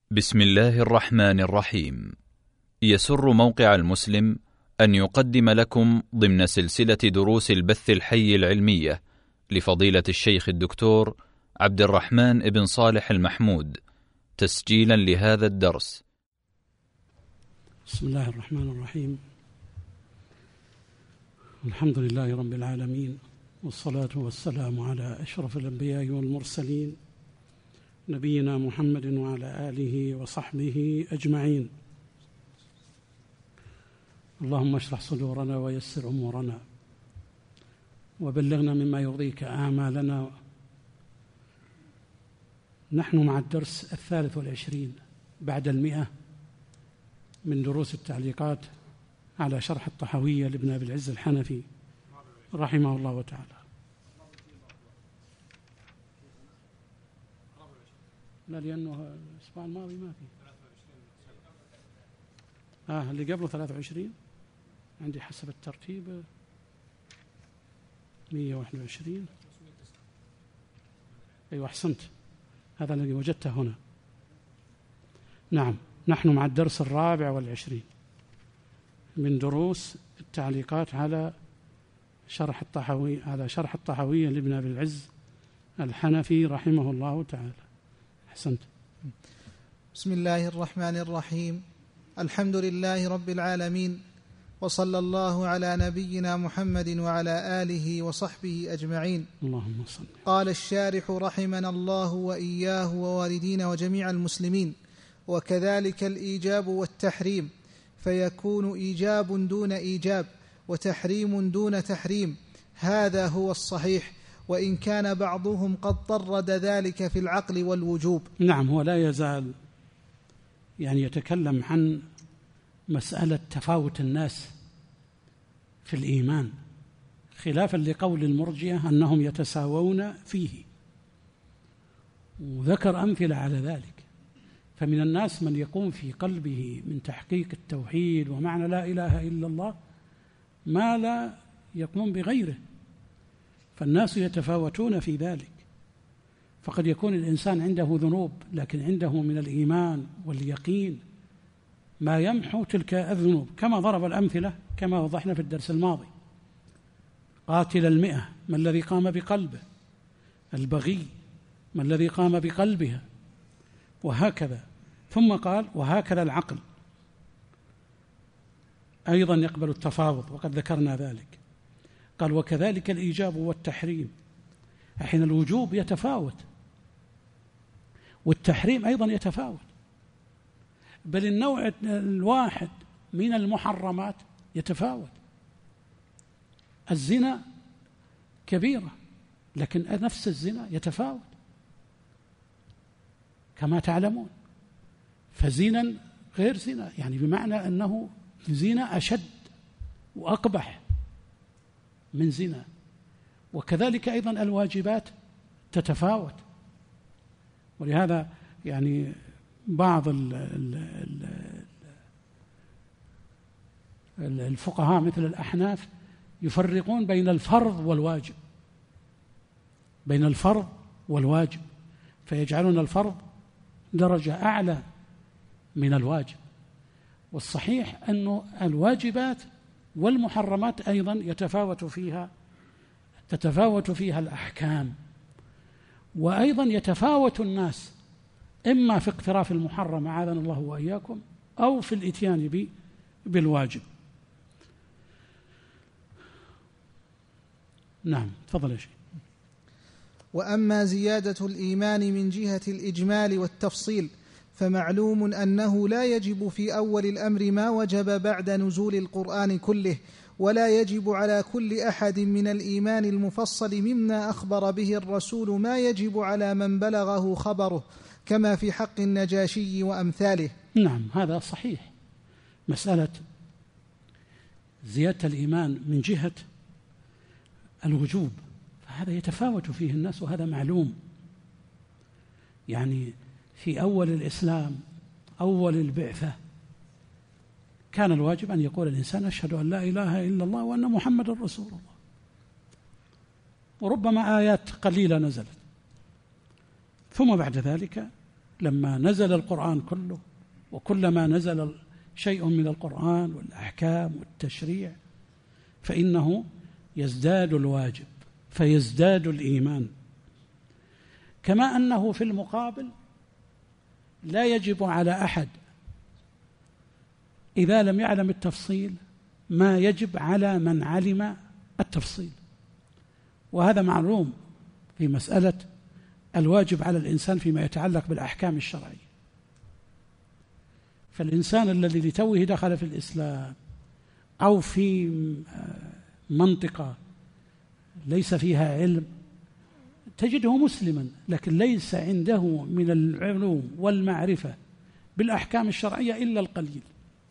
بسم الله الرحمن الرحيم. يسر موقع المسلم أن يقدم لكم ضمن سلسلة دروس البث الحي العلمية لفضيلة الشيخ الدكتور عبد الرحمن بن صالح المحمود تسجيلا لهذا الدرس. بسم الله الرحمن الرحيم. الحمد لله رب العالمين، والصلاة والسلام على أشرف الأنبياء والمرسلين نبينا محمد وعلى آله وصحبه أجمعين. اللهم اشرح صدورنا ويسر أمورنا وبلغنا مما يرضيك آمالنا. نحن مع الدرس 23 بعد 100 من دروس التعليقات على شرح الطحاوية لابن أبي العز الحنفي رحمه الله تعالى. لا، لأنه الأسبوع الماضي ما في. اللي قبله 23 عندي حسب الترتيب 121. أيوة أحسنت، هذا الذي وجدته هنا. نعم، نحن مع الدرس 24 من دروس التعليقات على شرح الطحاوية لابن أبي العز الحنفي رحمه الله تعالى. أحسنت. بسم الله الرحمن الرحيم. الحمد لله رب العالمين، وصلى الله على نبينا محمد وعلى آله وصحبه أجمعين. اللهم صل. قال الشارح رحمنا الله وإياه ووالدينا وجميع المسلمين: وكذلك الإيجاب والتحريم، فيكون إيجاب دون إيجاب وتحريم دون تحريم، هذا هو الصحيح، وإن كان بعضهم قد طرد ذلك في العقل والوجوب. نعم، هو لا يزال يتكلم عن مسألة تفاوت الناس في الإيمان، خلافا لقول المرجئة أنهم يتساوون فيه، وذكر أمثلة على ذلك. فمن الناس من يقوم في قلبه من تحقيق التوحيد ومعنى لا إله إلا الله ما لا يقوم بغيره، فالناس يتفاوتون في ذلك. فقد يكون الإنسان عنده ذنوب لكن عنده من الإيمان واليقين ما يمحو تلك الذنوب، كما ضرب الأمثلة كما وضحنا في الدرس الماضي: قاتل 100 ما الذي قام بقلبه، البغي ما الذي قام بقلبها، وهكذا. ثم قال: وهكذا العقل أيضا يقبل التفاوض، وقد ذكرنا ذلك. قال: وكذلك الإيجاب والتحريم، حين الوجوب يتفاوت والتحريم أيضا يتفاوت، بل النوع الواحد من المحرمات يتفاوت. الزنا كبيرة لكن نفس الزنا يتفاوت كما تعلمون، فزنا غير زنا، بمعنى أنه زنا أشد وأقبح من زنا. وكذلك أيضا الواجبات تتفاوت، ولهذا بعض الفقهاء مثل الأحناف يفرقون بين الفرض والواجب، بين الفرض والواجب، فيجعلون الفرض درجة أعلى من الواجب. والصحيح أن الواجبات والمحرمات أيضا تتفاوت فيها الأحكام، وأيضا يتفاوت الناس إما في اقتراف المحرم أعاذنا الله وإياكم، أو في الإتيان بالواجب. نعم، تفضل يا شيخ. وأما زيادة الإيمان من جهة الإجمال والتفصيل فمعلوم أنه لا يجب في أول الأمر ما وجب بعد نزول القرآن كله، ولا يجب على كل أحد من الإيمان المفصل مما أخبر به الرسول ما يجب على من بلغه خبره، كما في حق النجاشي وأمثاله. نعم، هذا صحيح. مسألة زيادة الإيمان من جهة الوجوب فهذا يتفاوت فيه الناس، وهذا معلوم. في أول الإسلام، أول البعثة، كان الواجب أن يقول الإنسان: أشهد أن لا إله إلا الله وأن محمد رسول الله. وربما آيات قليلة نزلت، ثم بعد ذلك لما نزل القرآن كله، وكلما نزل شيء من القرآن والأحكام والتشريع فإنه يزداد الواجب فيزداد الإيمان. كما أنه في المقابل لا يجب على أحد إذا لم يعلم التفصيل ما يجب على من علم التفصيل، وهذا معلوم في مسألة الواجب على الإنسان فيما يتعلق بالأحكام الشرعية. فالإنسان الذي لتوه دخل في الإسلام أو في منطقة ليس فيها علم تجده مسلما لكن ليس عنده من العلوم والمعرفة بالأحكام الشرعية إلا القليل،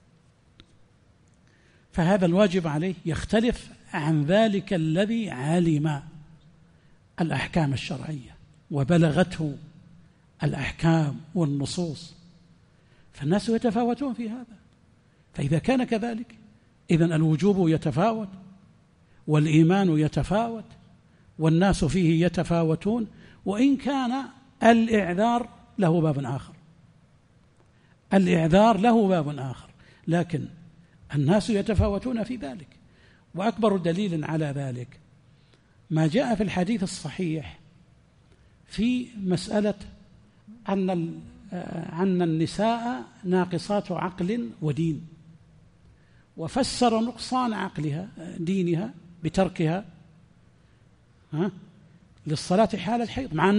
فهذا الواجب عليه يختلف عن ذلك الذي علم الأحكام الشرعية وبلغته الأحكام والنصوص، فالناس يتفاوتون في هذا. فإذا كان كذلك إذن الوجوب يتفاوت والإيمان يتفاوت والناس فيه يتفاوتون، وإن كان الإعذار له باب آخر، الإعذار له باب آخر، لكن الناس يتفاوتون في ذلك. وأكبر دليل على ذلك ما جاء في الحديث الصحيح في مسألة أن النساء ناقصات عقل ودين، وفسر نقصان عقلها دينها بتركها للصلاة حال الحيض مع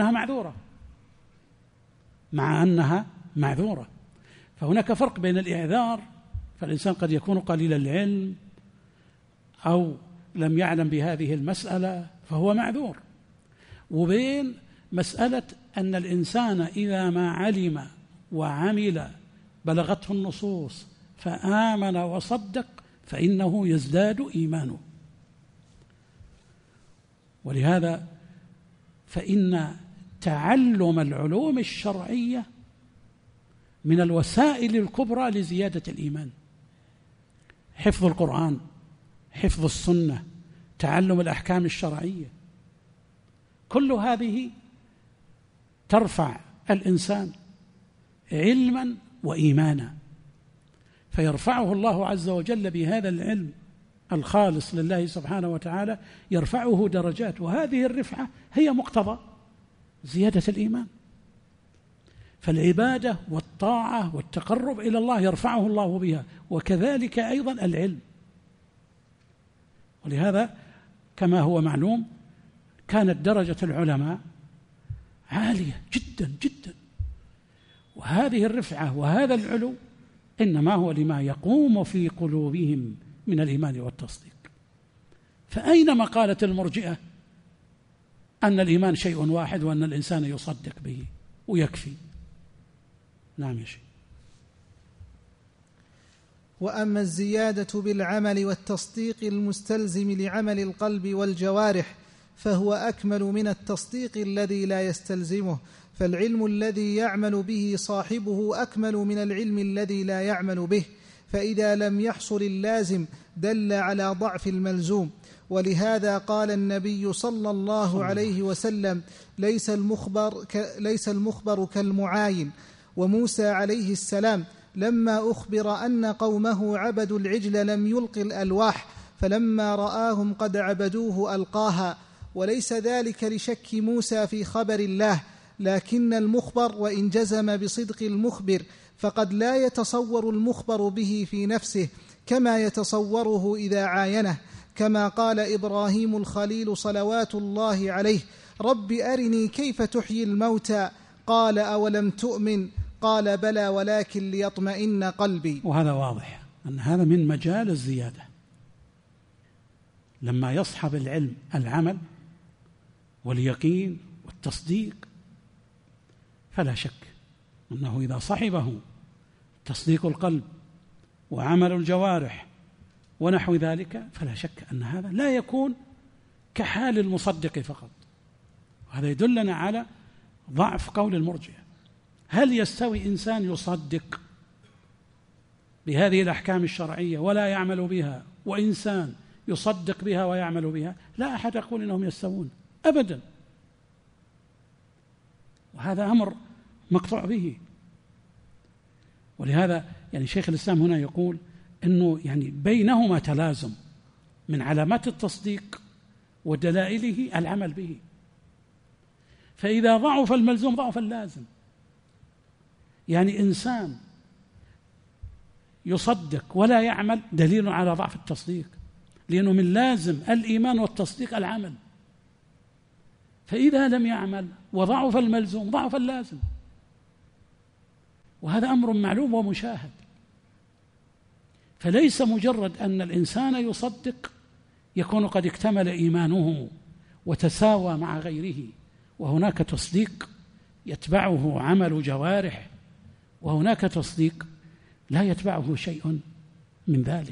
أنها معذورة. فهناك فرق بين الإعذار، فالإنسان قد يكون قليل العلم أو لم يعلم بهذه المسألة فهو معذور، وبين مسألة أن الإنسان إذا ما علم وعمل بلغته النصوص فآمن وصدق فإنه يزداد إيمانه. ولهذا فإن تعلم العلوم الشرعية من الوسائل الكبرى لزيادة الإيمان، حفظ القرآن، حفظ السنة، تعلم الأحكام الشرعية، كل هذه ترفع الإنسان علما وإيمانا، فيرفعه الله عز وجل بهذا العلم الخالص لله سبحانه وتعالى، يرفعه درجات، وهذه الرفعة هي مقتضى زيادة الإيمان. فالعبادة والطاعة والتقرب إلى الله يرفعه الله بها، وكذلك أيضا العلم. ولهذا كما هو معلوم كانت درجة العلماء عالية جدا جدا، وهذه الرفعة وهذا العلو إنما هو لما يقوم في قلوبهم من الإيمان والتصديق. فأين مقالة المرجئة أن الإيمان شيء واحد وأن الإنسان يصدق به ويكفي؟ نعم يا شيخ. وأما الزيادة بالعمل والتصديق المستلزم لعمل القلب والجوارح فهو أكمل من التصديق الذي لا يستلزمه، فالعلم الذي يعمل به صاحبه أكمل من العلم الذي لا يعمل به، فإذا لم يحصل اللازم دل على ضعف الملزوم. ولهذا قال النبي صلى الله عليه وسلم: ليس المخبر كالمعاين. وموسى عليه السلام لما أخبر أن قومه عبدوا العجل لم يلق الألواح، فلما رآهم قد عبدوه ألقاها. وليس ذلك لشك موسى في خبر الله، لكن المخبر وإن جزم بصدق المخبر فقد لا يتصور المخبر به في نفسه كما يتصوره إذا عاينه، كما قال إبراهيم الخليل صلوات الله عليه: رب أرني كيف تحيي الموتى، قال أولم تؤمن، قال بلى ولكن ليطمئن قلبي. وهذا واضح أن هذا من مجال الزيادة، لما يصحب العلم العمل واليقين والتصديق فلا شك أنه إذا صحبه تصديق القلب وعمل الجوارح ونحو ذلك فلا شك أن هذا لا يكون كحال المصدق فقط. وهذا يدلنا على ضعف قول المرجئة. هل يستوي إنسان يصدق بهذه الأحكام الشرعية ولا يعمل بها، وإنسان يصدق بها ويعمل بها؟ لا أحد يقول إنهم يستوون أبدا. وهذا أمر مقطوع به. ولهذا يعني شيخ الإسلام هنا يقول أنه يعني بينهما تلازم، من علامات التصديق ودلائله العمل به، فإذا ضعف الملزوم ضعف اللازم. يعني إنسان يصدق ولا يعمل دليل على ضعف التصديق، لأنه من لازم الإيمان والتصديق العمل، فإذا لم يعمل وضعف الملزوم ضعف اللازم، وهذا أمر معلوم ومشاهد. فليس مجرد أن الإنسان يصدق يكون قد اكتمل إيمانه وتساوى مع غيره، وهناك تصديق يتبعه عمل جوارح، وهناك تصديق لا يتبعه شيء من ذلك.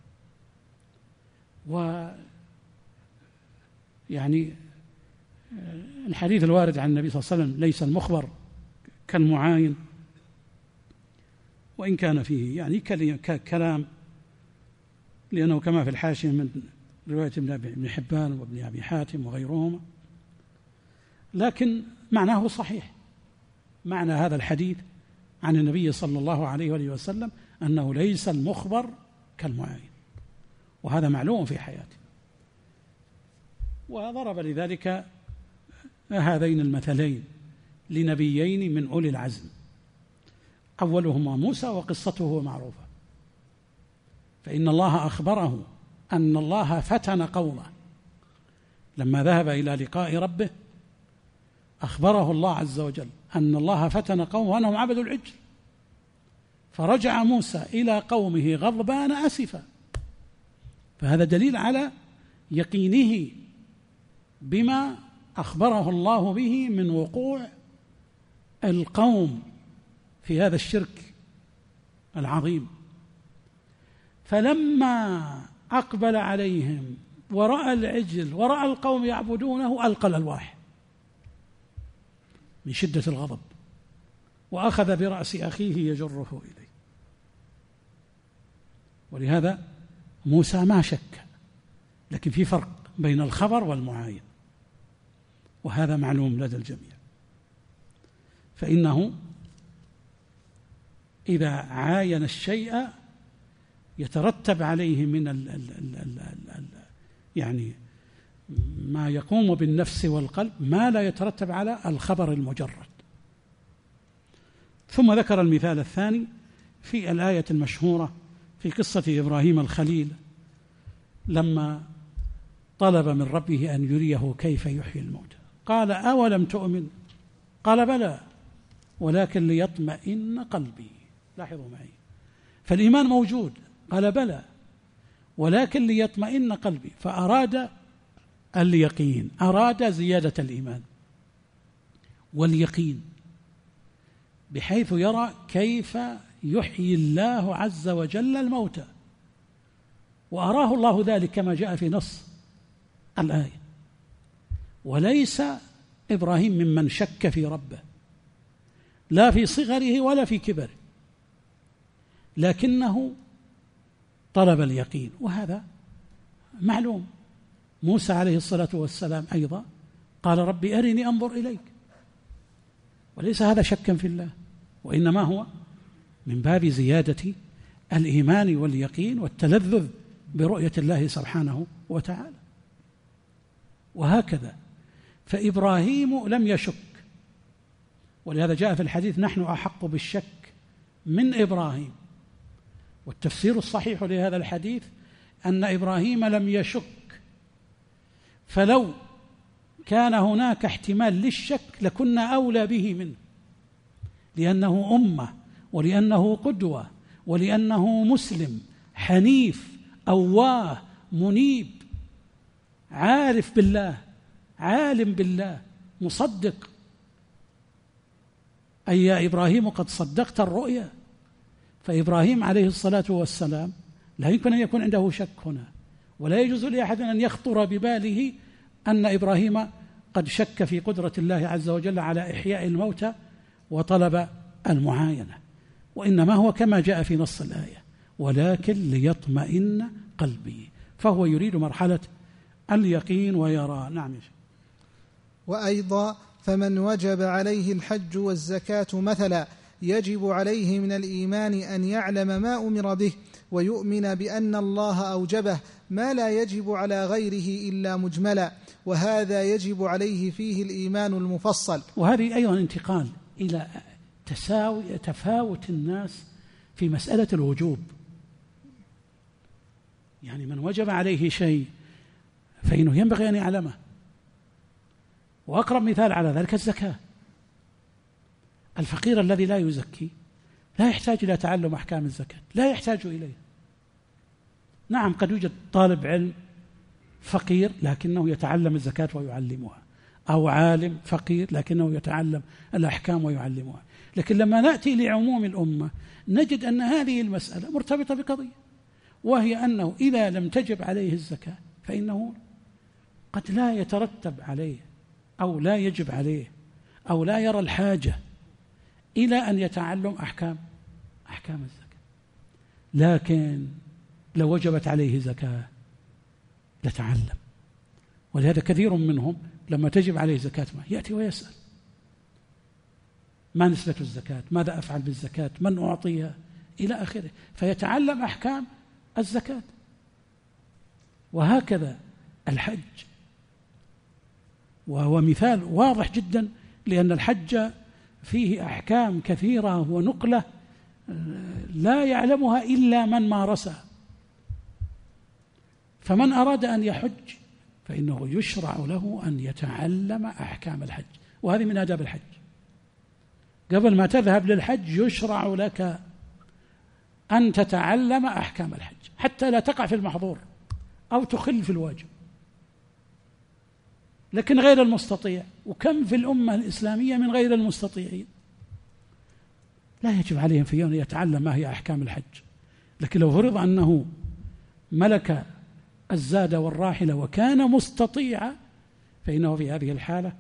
ويعني الحديث الوارد عن النبي صلى الله عليه وسلم ليس المخبر كالمعاين، وإن كان فيه يعني كلام، لأنه كما في الحاشية من رواية ابن حبان وابن أبي حاتم وغيرهما، لكن معناه صحيح. معنى هذا الحديث عن النبي صلى الله عليه وآله وسلم أنه ليس المخبر كالمعاين، وهذا معلوم في حياته. وضرب لذلك هذين المثلين لنبيين من أولي العزم، أولهما موسى وقصته معروفة، فإن الله أخبره أن الله فتن قومه لما ذهب إلى لقاء ربه، أخبره الله عز وجل أن الله فتن قومه أنهم عبدوا العجل، فرجع موسى إلى قومه غضبان أسفا. فهذا دليل على يقينه بما أخبره الله به من وقوع القوم في هذا الشرك العظيم. فلما أقبل عليهم ورأى العجل ورأى القوم يعبدونه ألقى الألواح من شدة الغضب، وأخذ برأس أخيه يجره إليه. ولهذا موسى ما شك، لكن في فرق بين الخبر والمعاين، وهذا معلوم لدى الجميع. فإنه إذا عاين الشيء يترتب عليه من يعني ما يقوم بالنفس والقلب ما لا يترتب على الخبر المجرد. ثم ذكر المثال الثاني في الآية المشهورة في قصة إبراهيم الخليل لما طلب من ربه أن يريه كيف يحيي الموتى، قال أولم تؤمن؟ قال بلى ولكن ليطمئن قلبي. لاحظوا معي، فالإيمان موجود، قال بلى ولكن ليطمئن قلبي، فأراد اليقين، أراد زيادة الإيمان واليقين، بحيث يرى كيف يحيي الله عز وجل الموتى، وأراه الله ذلك كما جاء في نص الآية. وليس إبراهيم ممن شك في ربه لا في صغره ولا في كبره، لكنه طلب اليقين، وهذا معلوم. موسى عليه الصلاة والسلام أيضا قال ربي أرني أنظر إليك، وليس هذا شكا في الله، وإنما هو من باب زيادة الإيمان واليقين والتلذذ برؤية الله سبحانه وتعالى. وهكذا فإبراهيم لم يشك، ولهذا جاء في الحديث نحن أحق بالشك من إبراهيم. والتفسير الصحيح لهذا الحديث أن إبراهيم لم يشك، فلو كان هناك احتمال للشك لكنا أولى به منه، لأنه أمة، ولأنه قدوة، ولأنه مسلم حنيف أواه منيب عارف بالله عالم بالله مصدق. أي يا إبراهيم قد صدقت الرؤيا. فإبراهيم عليه الصلاة والسلام لا يمكن أن يكون عنده شك هنا، ولا يجوز لأحد أن يخطر بباله أن إبراهيم قد شك في قدرة الله عز وجل على إحياء الموتى وطلب المعاينة، وإنما هو كما جاء في نص الآية ولكن ليطمئن قلبي، فهو يريد مرحلة اليقين ويرى. نعم. وأيضا فمن وجب عليه الحج والزكاة مثلا يجب عليه من الإيمان أن يعلم ما أمر به ويؤمن بأن الله أوجبه ما لا يجب على غيره إلا مجملا، وهذا يجب عليه فيه الإيمان المفصل. وهذه أيضا انتقال إلى تفاوت الناس في مسألة الوجوب. يعني من وجب عليه شيء فإنه ينبغي أن يعلمه، وأقرب مثال على ذلك الزكاة. الفقير الذي لا يزكي لا يحتاج إلى تعلم أحكام الزكاة، لا يحتاج إليه. نعم قد يوجد طالب علم فقير لكنه يتعلم الزكاة ويعلمها، أو عالم فقير لكنه يتعلم الأحكام ويعلمها. لكن لما نأتي لعموم الأمة نجد أن هذه المسألة مرتبطة بقضية، وهي أنه إذا لم تجب عليه الزكاة فإنه قد لا يترتب عليه أو لا يجب عليه أو لا يرى الحاجة إلى أن يتعلم أحكام الزكاة. لكن لو وجبت عليه زكاة لتعلم. ولهذا كثير منهم لما تجب عليه زكاة ما يأتي ويسأل: ما نسبة الزكاة؟ ماذا أفعل بالزكاة؟ من أعطيها؟ إلى آخره، فيتعلم أحكام الزكاة. وهكذا الحج، وهو مثال واضح جدا، لأن الحج فيه أحكام كثيرة ونقلة لا يعلمها إلا من مارسها. فمن أراد أن يحج فإنه يشرع له أن يتعلم أحكام الحج، وهذه من آداب الحج. قبل ما تذهب للحج يشرع لك أن تتعلم أحكام الحج حتى لا تقع في المحظور أو تخل في الواجب. لكن غير المستطيع، وكم في الأمة الإسلامية من غير المستطيعين، لا يجب عليهم في يوم يتعلم ما هي أحكام الحج. لكن لو فرض أنه ملك الزاد والراحلة وكان مستطيعا فإنه في هذه الحالة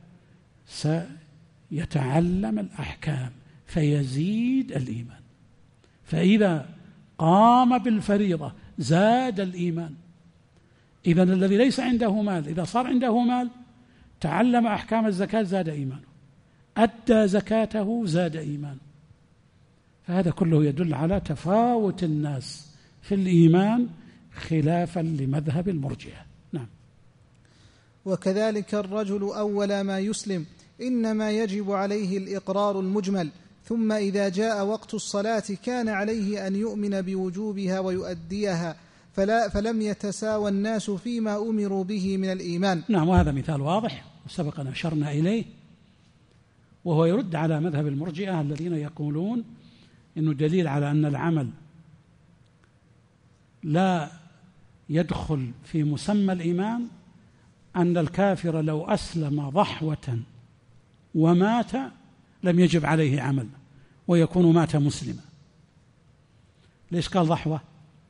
سيتعلم الأحكام فيزيد الإيمان. فإذا قام بالفريضة زاد الإيمان. إذن الذي ليس عنده مال إذا صار عنده مال تعلم أحكام الزكاة زاد إيمانه، أدى زكاته زاد إيمانه. فهذا كله يدل على تفاوت الناس في الإيمان خلافا لمذهب المرجئة. نعم. وكذلك الرجل أول ما يسلم إنما يجب عليه الإقرار المجمل، ثم إذا جاء وقت الصلاة كان عليه أن يؤمن بوجوبها ويؤديها، فلم يتساوى الناس فيما أمروا به من الإيمان. نعم، وهذا مثال واضح وسبق أن أشرنا إليه، وهو يرد على مذهب المرجئة الذين يقولون إنه دليل على أن العمل لا يدخل في مسمى الإيمان أن الكافر لو أسلم ضحوة ومات لم يجب عليه عمل ويكون مات مسلما. ليش قال ضحوة؟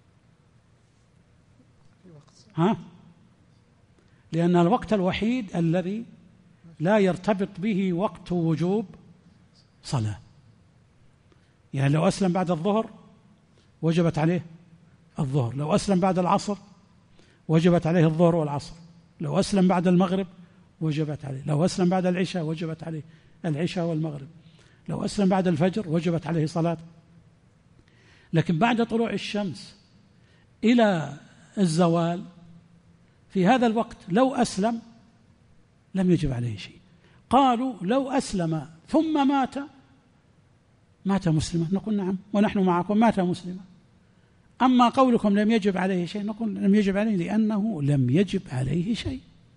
لأن الوقت الوحيد الذي لا يرتبط به وقت وجوب صلاة. يعني لو أسلم بعد الظهر وجبت عليه الظهر، لو أسلم بعد العصر وجبت عليه الظهر والعصر، لو أسلم بعد المغرب وجبت عليه، لو أسلم بعد العشاء وجبت عليه العشاء والمغرب، لو أسلم بعد الفجر وجبت عليه صلاة. لكن بعد طلوع الشمس إلى الزوال في هذا الوقت لو أسلم لم يجب عليه شيء. قالوا لو أسلم ثم مات مسلما نقول نعم ونحن معكم مات مسلما. أما قولكم لم يجب عليه شيء نقول لم يجب عليه لأنه لم يجب عليه شيء.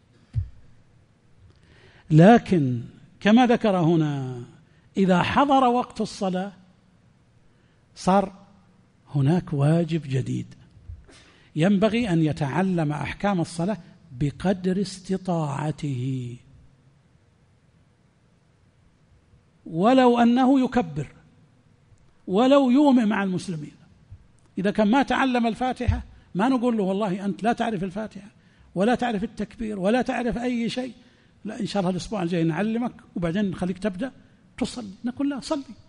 لكن كما ذكر هنا إذا حضر وقت الصلاة صار هناك واجب جديد، ينبغي أن يتعلم أحكام الصلاة بقدر استطاعته، ولو أنه يكبر ولو يومئ مع المسلمين. إذا كان ما تعلم الفاتحة ما نقول له والله أنت لا تعرف الفاتحة ولا تعرف التكبير ولا تعرف أي شيء، لا إن شاء الله الأسبوع الجاي نعلمك وبعدين نخليك تبدأ تصلي. نقول لا،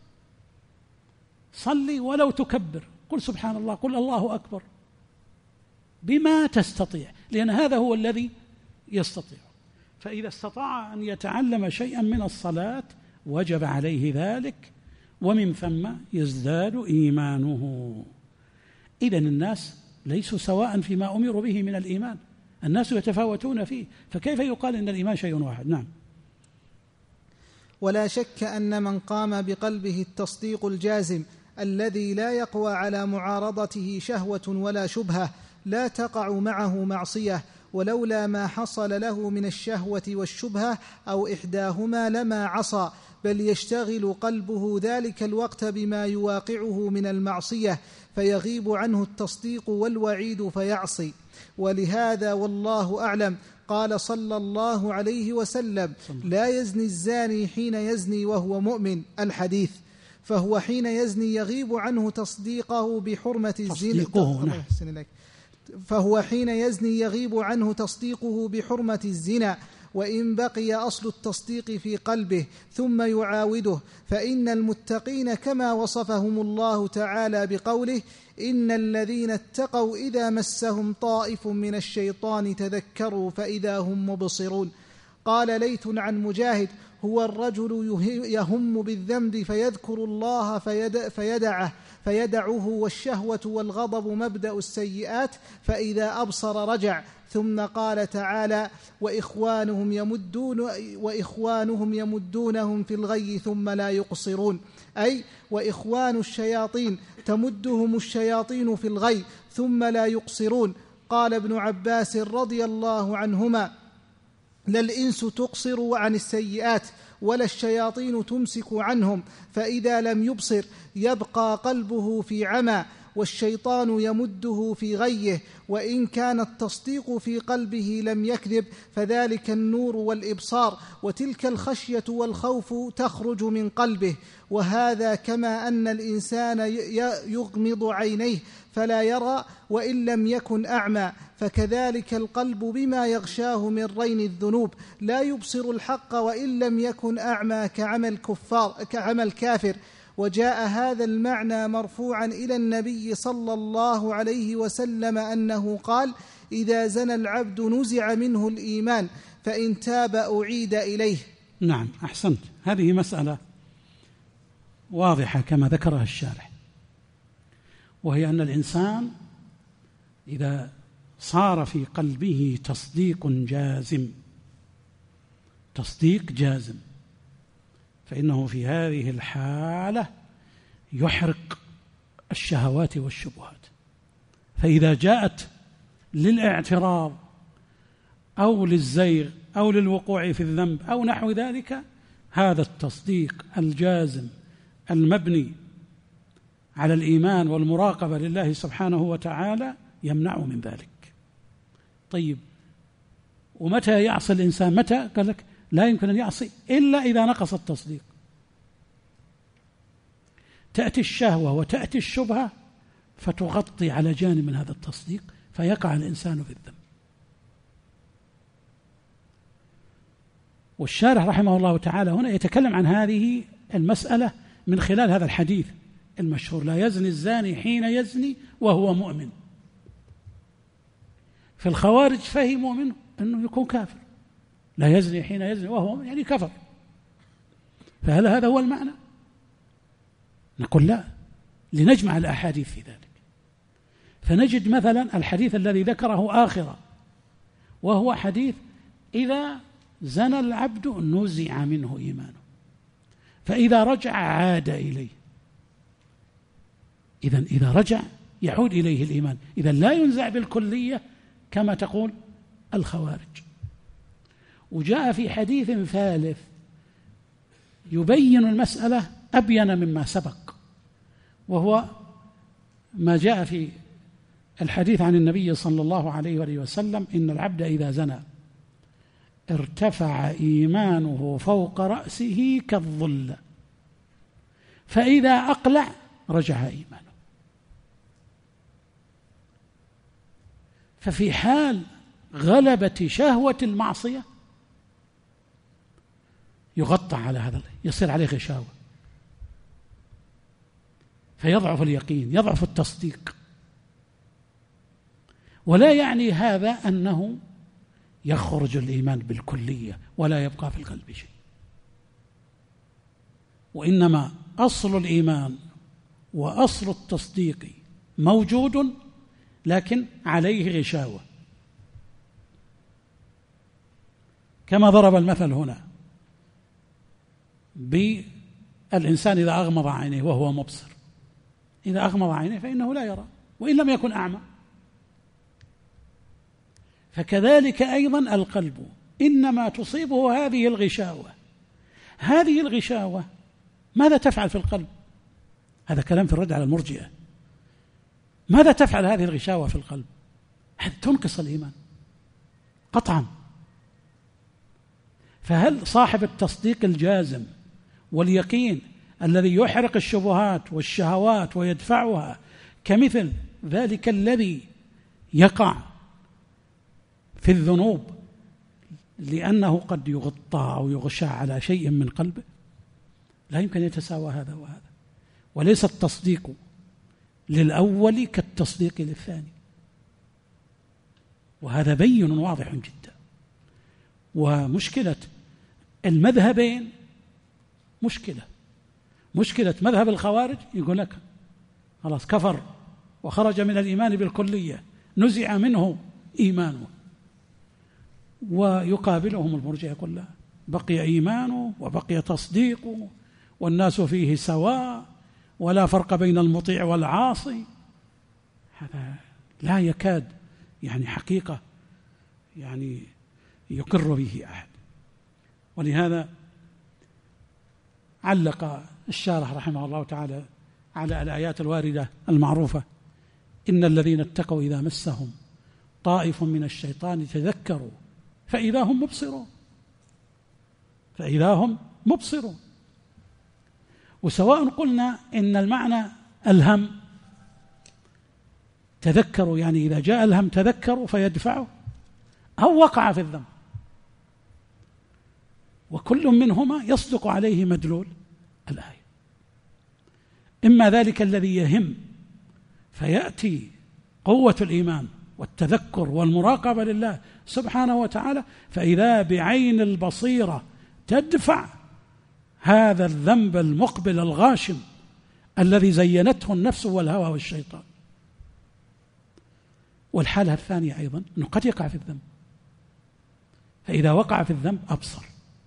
صلي ولو تكبر، قل سبحان الله، قل الله أكبر بما تستطيع، لأن هذا هو الذي يستطيع. فإذا استطاع أن يتعلم شيئا من الصلاة وجب عليه ذلك، ومن ثم يزداد إيمانه. إذن الناس ليسوا سواء فيما أمروا به من الإيمان، الناس يتفاوتون فيه، فكيف يقال إن الإيمان شيء واحد؟ نعم. ولا شك أن من قام بقلبه التصديق الجازم الذي لا يقوى على معارضته شهوة ولا شبهة لا تقع معه معصية، ولولا ما حصل له من الشهوة والشبهة أو إحداهما لما عصى، بل يشتغل قلبه ذلك الوقت بما يواقعه من المعصية فيغيب عنه التصديق والوعيد فيعصي. ولهذا والله أعلم قال صلى الله عليه وسلم: لا يزني الزاني حين يزني وهو مؤمن، الحديث. فهو حين يزني يغيب عنه تصديقه بحرمة الزنا، فهو حين يزني يغيب عنه تصديقه بحرمة الزنا، وإن بقي أصل التصديق في قلبه ثم يعاوده، فإن المتقين كما وصفهم الله تعالى بقوله: إن الذين اتقوا إذا مسهم طائف من الشيطان تذكروا فإذا هم مبصرون. قال ليث عن مجاهد: هو الرجل يهم بالذنب فيذكر الله فيدعه، والشهوة والغضب مبدأ السيئات، فإذا أبصر رجع. ثم قال تعالى: وإخوانهم يمدونهم في الغي ثم لا يقصرون، أي وإخوان الشياطين تمدهم الشياطين في الغي ثم لا يقصرون. قال ابن عباس رضي الله عنهما: لا الإنس تقصر عن السيئات ولا الشياطين تمسك عنهم، فإذا لم يبصر يبقى قلبه في عمى، والشيطان يمده في غيه، وإن كان التصديق في قلبه لم يكذب فذلك النور والإبصار، وتلك الخشية والخوف تخرج من قلبه. وهذا كما أن الإنسان يغمض عينيه فلا يرى وإن لم يكن أعمى، فكذلك القلب بما يغشاه من رين الذنوب لا يبصر الحق وإن لم يكن أعمى كعمل كافر. وجاء هذا المعنى مرفوعا إلى النبي صلى الله عليه وسلم أنه قال: إذا زنى العبد نزع منه الإيمان فإن تاب أعيد إليه. نعم، أحسنت. هذه مسألة واضحة كما ذكرها الشارح، وهي أن الإنسان إذا صار في قلبه تصديق جازم فإنه في هذه الحالة يحرق الشهوات والشبهات، فإذا جاءت للاعتراض أو للزيغ أو للوقوع في الذنب أو نحو ذلك، هذا التصديق الجازم المبني على الإيمان والمراقبة لله سبحانه وتعالى يمنعه من ذلك. طيب، ومتى يعصي الإنسان؟ متى؟ قال لك لا يمكن أن يعصي إلا إذا نقص التصديق. تأتي الشهوة وتأتي الشبهة فتغطي على جانب من هذا التصديق فيقع الإنسان في الذنب. والشارح رحمه الله تعالى هنا يتكلم عن هذه المسألة من خلال هذا الحديث المشهور: لا يزني الزاني حين يزني وهو مؤمن. في الخوارج فهموا منه أنه يكون كافر، لا يزني حين يزني وهو يعني كفر. فهل هذا هو المعنى؟ نقول لا، لنجمع الأحاديث في ذلك. فنجد مثلا الحديث الذي ذكره آخرا، وهو حديث: إذا زنى العبد نزع منه إيمانه فإذا رجع عاد إليه. إذا رجع يعود إليه الإيمان، إذا لا ينزع بالكلية كما تقول الخوارج. وجاء في حديث ثالث يبين المسألة أبين مما سبق، وهو ما جاء في الحديث عن النبي صلى الله عليه وآله وسلم: إن العبد إذا زنى ارتفع إيمانه فوق رأسه كالظل، فإذا أقلع رجع إيمانه. ففي حال غلبة شهوة المعصية يغطى على هذا، يصير عليه غشاوة، فيضعف اليقين، يضعف التصديق. ولا يعني هذا أنه يخرج الإيمان بالكلية ولا يبقى في القلب شيء. وإنما أصل الإيمان وأصل التصديق موجود، لكن عليه غشاوة، كما ضرب المثل هنا بالإنسان إذا أغمض عينيه وهو مبصر، إذا أغمض عينيه فإنه لا يرى وإن لم يكن أعمى. فكذلك أيضا القلب إنما تصيبه هذه الغشاوة. هذه الغشاوة ماذا تفعل في القلب؟ هذا كلام في الرد على المرجئة. ماذا تفعل هذه الغشاوة في القلب؟ تنقص الإيمان قطعا. فهل صاحب التصديق الجازم واليقين الذي يحرق الشبهات والشهوات ويدفعها كمثل ذلك الذي يقع في الذنوب لأنه قد يغطى أو يغشى على شيء من قلبه؟ لا يمكن يتساوى هذا وهذا. وليس التصديق للأول كالتصديق للثاني، وهذا بين واضح جدا. ومشكلة المذهبين مشكلة مذهب الخوارج يقول لك خلاص كفر وخرج من الإيمان بالكلية، نزع منه إيمانه، ويقابلهم المرجئة كلها بقي إيمانه وبقي تصديقه والناس فيه سواء ولا فرق بين المطيع والعاصي. هذا لا يكاد حقيقة يقر به أحد. ولهذا علق الشارح رحمه الله تعالى على الآيات الواردة المعروفة: إن الذين اتقوا إذا مسهم طائف من الشيطان تذكروا فإذا هم مبصرون. وسواء قلنا إن المعنى الهم، تذكروا إذا جاء الهم تذكروا فيدفعه، أو وقع في الذنب، وكل منهما يصدق عليه مدلول الآية. إما ذلك الذي يهم فيأتي قوة الإيمان والتذكر والمراقبة لله سبحانه وتعالى، فإذا بعين البصيرة تدفع هذا الذنب المقبل الغاشم الذي زينته النفس والهوى والشيطان. والحالة الثانية أيضا أنه قد يقع في الذنب، فإذا وقع في الذنب أبصر.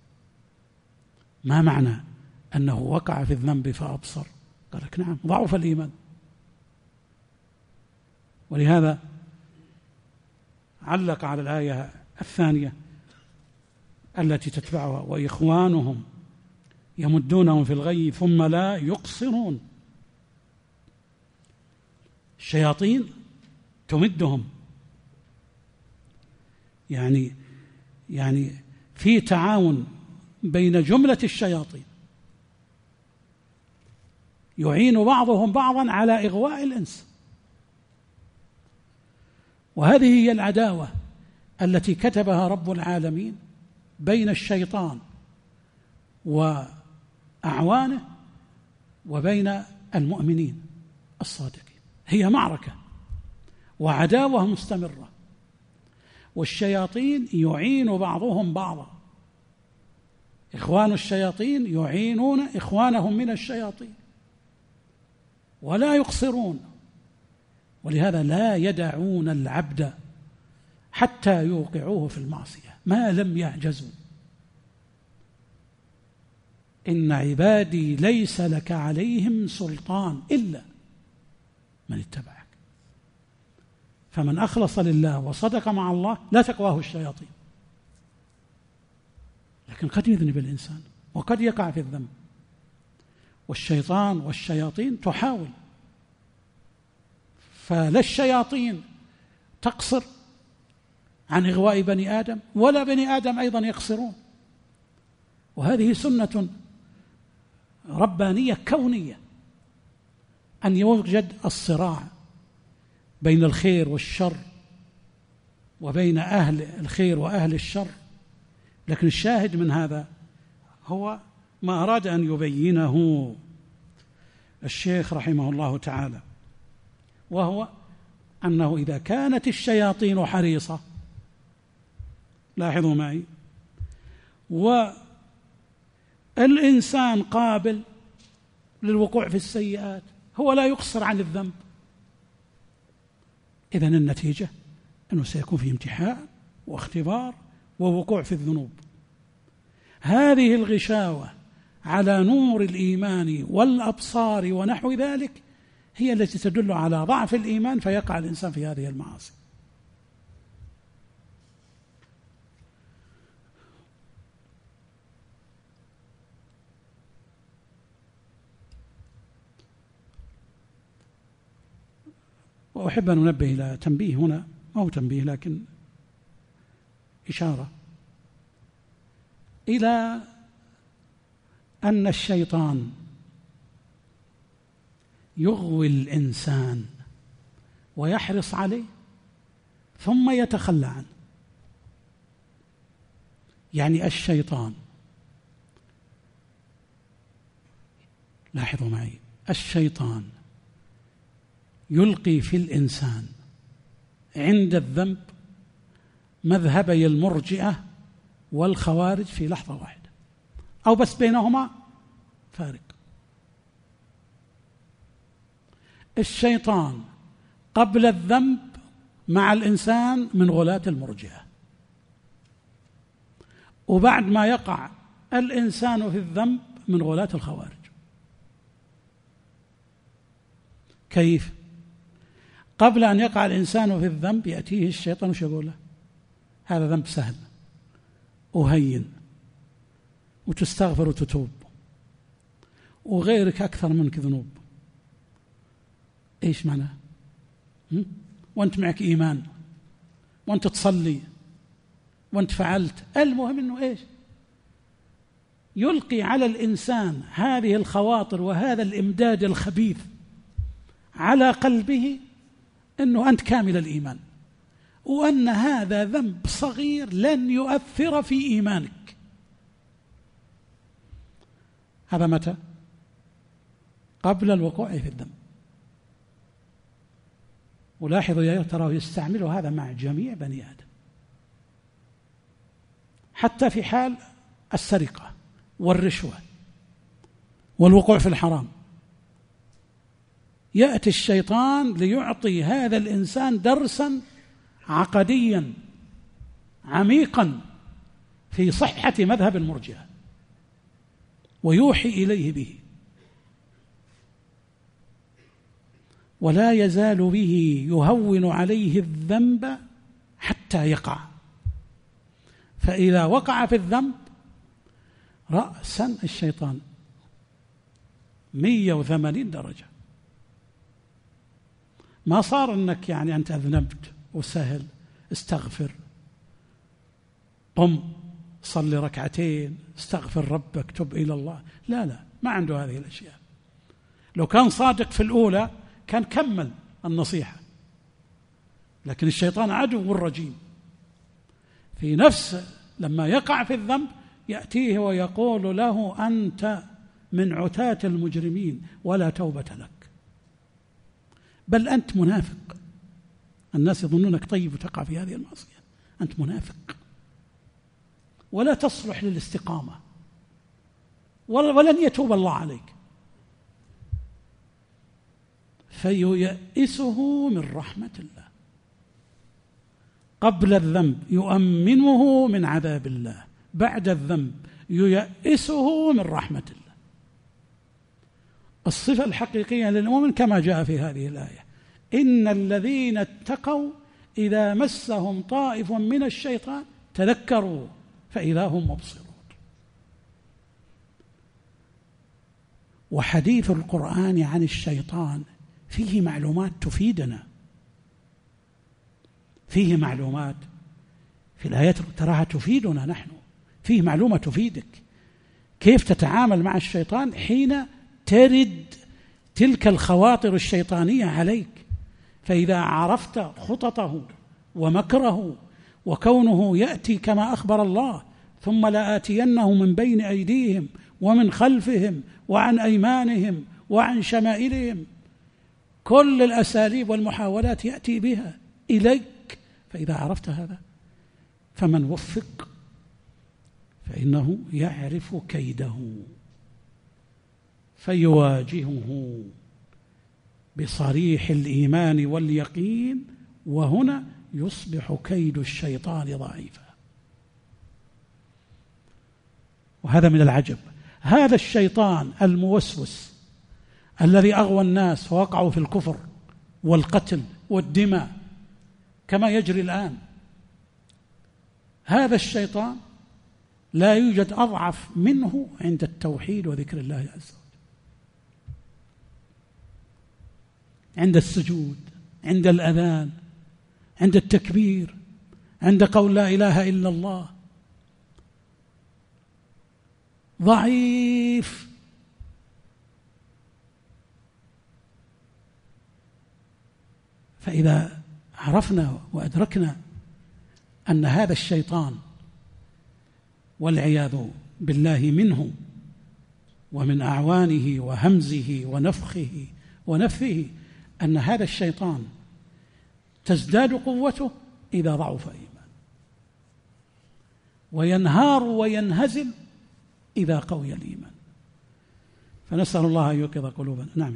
ما معنى أنه وقع في الذنب فأبصر؟ قال لك نعم، ضعف الإيمان. ولهذا علق على الآية الثانية التي تتبعها: وإخوانهم يمدونهم في الغي ثم لا يقصرون. الشياطين تمدهم، يعني في تعاون بين جملة الشياطين، يعين بعضهم بعضا على إغواء الإنس. وهذه هي العداوة التي كتبها رب العالمين بين الشيطان وأعوانه وبين المؤمنين الصادقين. هي معركة وعداوة مستمرة، والشياطين يعين بعضهم بعضا. إخوان الشياطين يعينون إخوانهم من الشياطين ولا يقصرون. ولهذا لا يدعون العبد حتى يوقعوه في المعصية ما لم يعجزوا. إن عبادي ليس لك عليهم سلطان إلا من اتبعك. فمن أخلص لله وصدق مع الله لا تقواه الشياطين. لكن قد يذنب الإنسان وقد يقع في الذنب، والشيطان والشياطين تحاول. فلا الشياطين تقصر عن إغواء بني آدم، ولا بني آدم أيضا يقصرون. وهذه سنة ربانية كونية، أن يوجد الصراع بين الخير والشر وبين أهل الخير وأهل الشر. لكن الشاهد من هذا هو ما أراد أن يبينه الشيخ رحمه الله تعالى، وهو أنه إذا كانت الشياطين حريصة لاحظوا معي. والإنسان قابل للوقوع في السيئات، هو لا يقصر عن الذنب. إذن النتيجة أنه سيكون في امتحان واختبار ووقوع في الذنوب. هذه الغشاوة على نور الإيمان والأبصار ونحو ذلك هي التي تدل على ضعف الإيمان، فيقع الإنسان في هذه المعاصي. وأحب أن أنبه إلى تنبيه هنا، ما هو تنبيه لكن إشارة إلى أن الشيطان يغوي الإنسان ويحرص عليه ثم يتخلى عنه. يعني الشيطان، لاحظوا معي، الشيطان يلقي في الإنسان عند الذنب مذهبي المرجئة والخوارج في لحظة واحدة، أو بس بينهما فارق. الشيطان قبل الذنب مع الإنسان من غلاة المرجئة، وبعد ما يقع الإنسان في الذنب من غلاة الخوارج. كيف؟ قبل أن يقع الإنسان في الذنب يأتيه الشيطان وش يقول له؟ هذا ذنب سهل وهين وتستغفر وتتوب، وغيرك أكثر منك ذنوب. إيش معناه؟ وأنت معك إيمان، وأنت تصلي، وأنت فعلت. المهم أنه إيش؟ يلقي على الإنسان هذه الخواطر وهذا الإمداد الخبيث على قلبه أنه أنت كامل الإيمان، وأن هذا ذنب صغير لن يؤثر في إيمانك. هذا متى؟ قبل الوقوع في الذنب. ولاحظوا يا ترى يستعمل هذا مع جميع بني آدم، حتى في حال السرقة والرشوة والوقوع في الحرام. يأتي الشيطان ليعطي هذا الإنسان درسا عقديا عميقا في صحة مذهب المرجئة، ويوحي إليه به، ولا يزال به يهون عليه الذنب حتى يقع. فإذا وقع في الذنب رأسا الشيطان 180 درجة. ما صار أنك يعني أنت أذنبت وسهل، استغفر، قم صلي ركعتين، استغفر ربك، تب إلى الله. لا لا، ما عنده هذه الأشياء. لو كان صادق في الأولى كان كمل النصيحة، لكن الشيطان عدو رجيم. في نفسه لما يقع في الذنب يأتيه ويقول له أنت من عتاة المجرمين ولا توبة لك، بل أنت منافق. الناس يظنونك طيب وتقع في هذه المعصية، أنت منافق ولا تصلح للاستقامة، ولن يتوب الله عليك. فييئسه من رحمة الله. قبل الذنب يؤمنه من عذاب الله، بعد الذنب ييئسه من رحمة الله. الصفة الحقيقية للمؤمن كما جاء في هذه الآية: إن الذين اتقوا إذا مسهم طائف من الشيطان تذكروا فإذا هم مبصرون. وحديث القرآن عن الشيطان فيه معلومات تفيدنا، فيه معلومات في الآيات تراها تفيدنا نحن، فيه معلومة تفيدك كيف تتعامل مع الشيطان حين ترد تلك الخواطر الشيطانية عليك. فإذا عرفت خططه ومكره وكونه يأتي كما أخبر الله: ثم لآتينه من بين أيديهم ومن خلفهم وعن أيمانهم وعن شمائلهم، كل الأساليب والمحاولات يأتي بها إليك. فإذا عرفت هذا فمن وفق فإنه يعرف كيده فيواجهه بصريح الإيمان واليقين، وهنا يصبح كيد الشيطان ضعيفا. وهذا من العجب، هذا الشيطان الموسوس الذي أغوى الناس فوقعوا في الكفر والقتل والدماء كما يجري الآن، هذا الشيطان لا يوجد أضعف منه عند التوحيد وذكر الله عز وجل، عند السجود، عند الأذان، عند التكبير، عند قول لا إله إلا الله، ضعيف. فإذا عرفنا وأدركنا أن هذا الشيطان والعياذ بالله منه ومن أعوانه وهمزه ونفخه ونفثه، أن هذا الشيطان تزداد قوته إذا ضعف إيمان، وينهار وينهزم إذا قوي الإيمان. فنسأل الله أن يوقظ قلوبنا. نعم.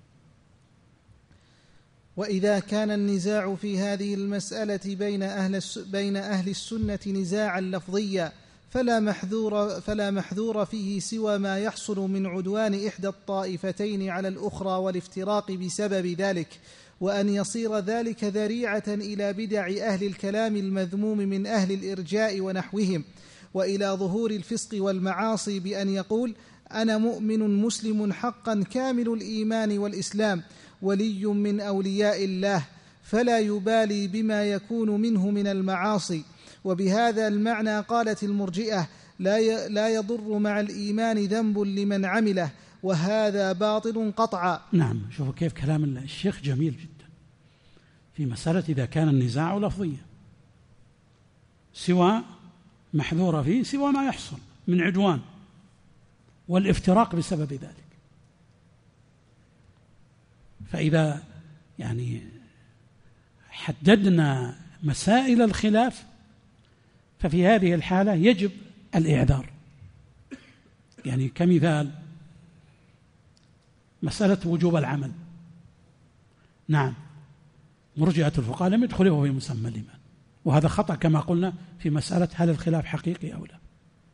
وإذا كان النزاع في هذه المسألة بين أهل السنة نزاعا لفظيا فلا محذور فيه سوى ما يحصل من عدوان إحدى الطائفتين على الأخرى والافتراق بسبب ذلك، وأن يصير ذلك ذريعة إلى بدع أهل الكلام المذموم من أهل الإرجاء ونحوهم، وإلى ظهور الفسق والمعاصي، بأن يقول أنا مؤمن مسلم حقا كامل الإيمان والإسلام ولي من أولياء الله، فلا يبالي بما يكون منه من المعاصي. وبهذا المعنى قالت المرجئة لا يضر مع الإيمان ذنب لمن عمله، وهذا باطل قطعا. نعم. شوفوا كيف كلام الشيخ جميل جدا في مسألة إذا كان النزاع لفظيا، سوى محذور فيه سوى ما يحصل من عدوان والافتراق بسبب ذلك. فإذا حددنا مسائل الخلاف ففي هذه الحالة يجب الإعذار. كمثال مسألة وجوب العمل، نعم مرجئة الفقهاء لم يدخلوا في مسمى الإيمان، وهذا خطأ كما قلنا في مسألة هل الخلاف حقيقي أو لا.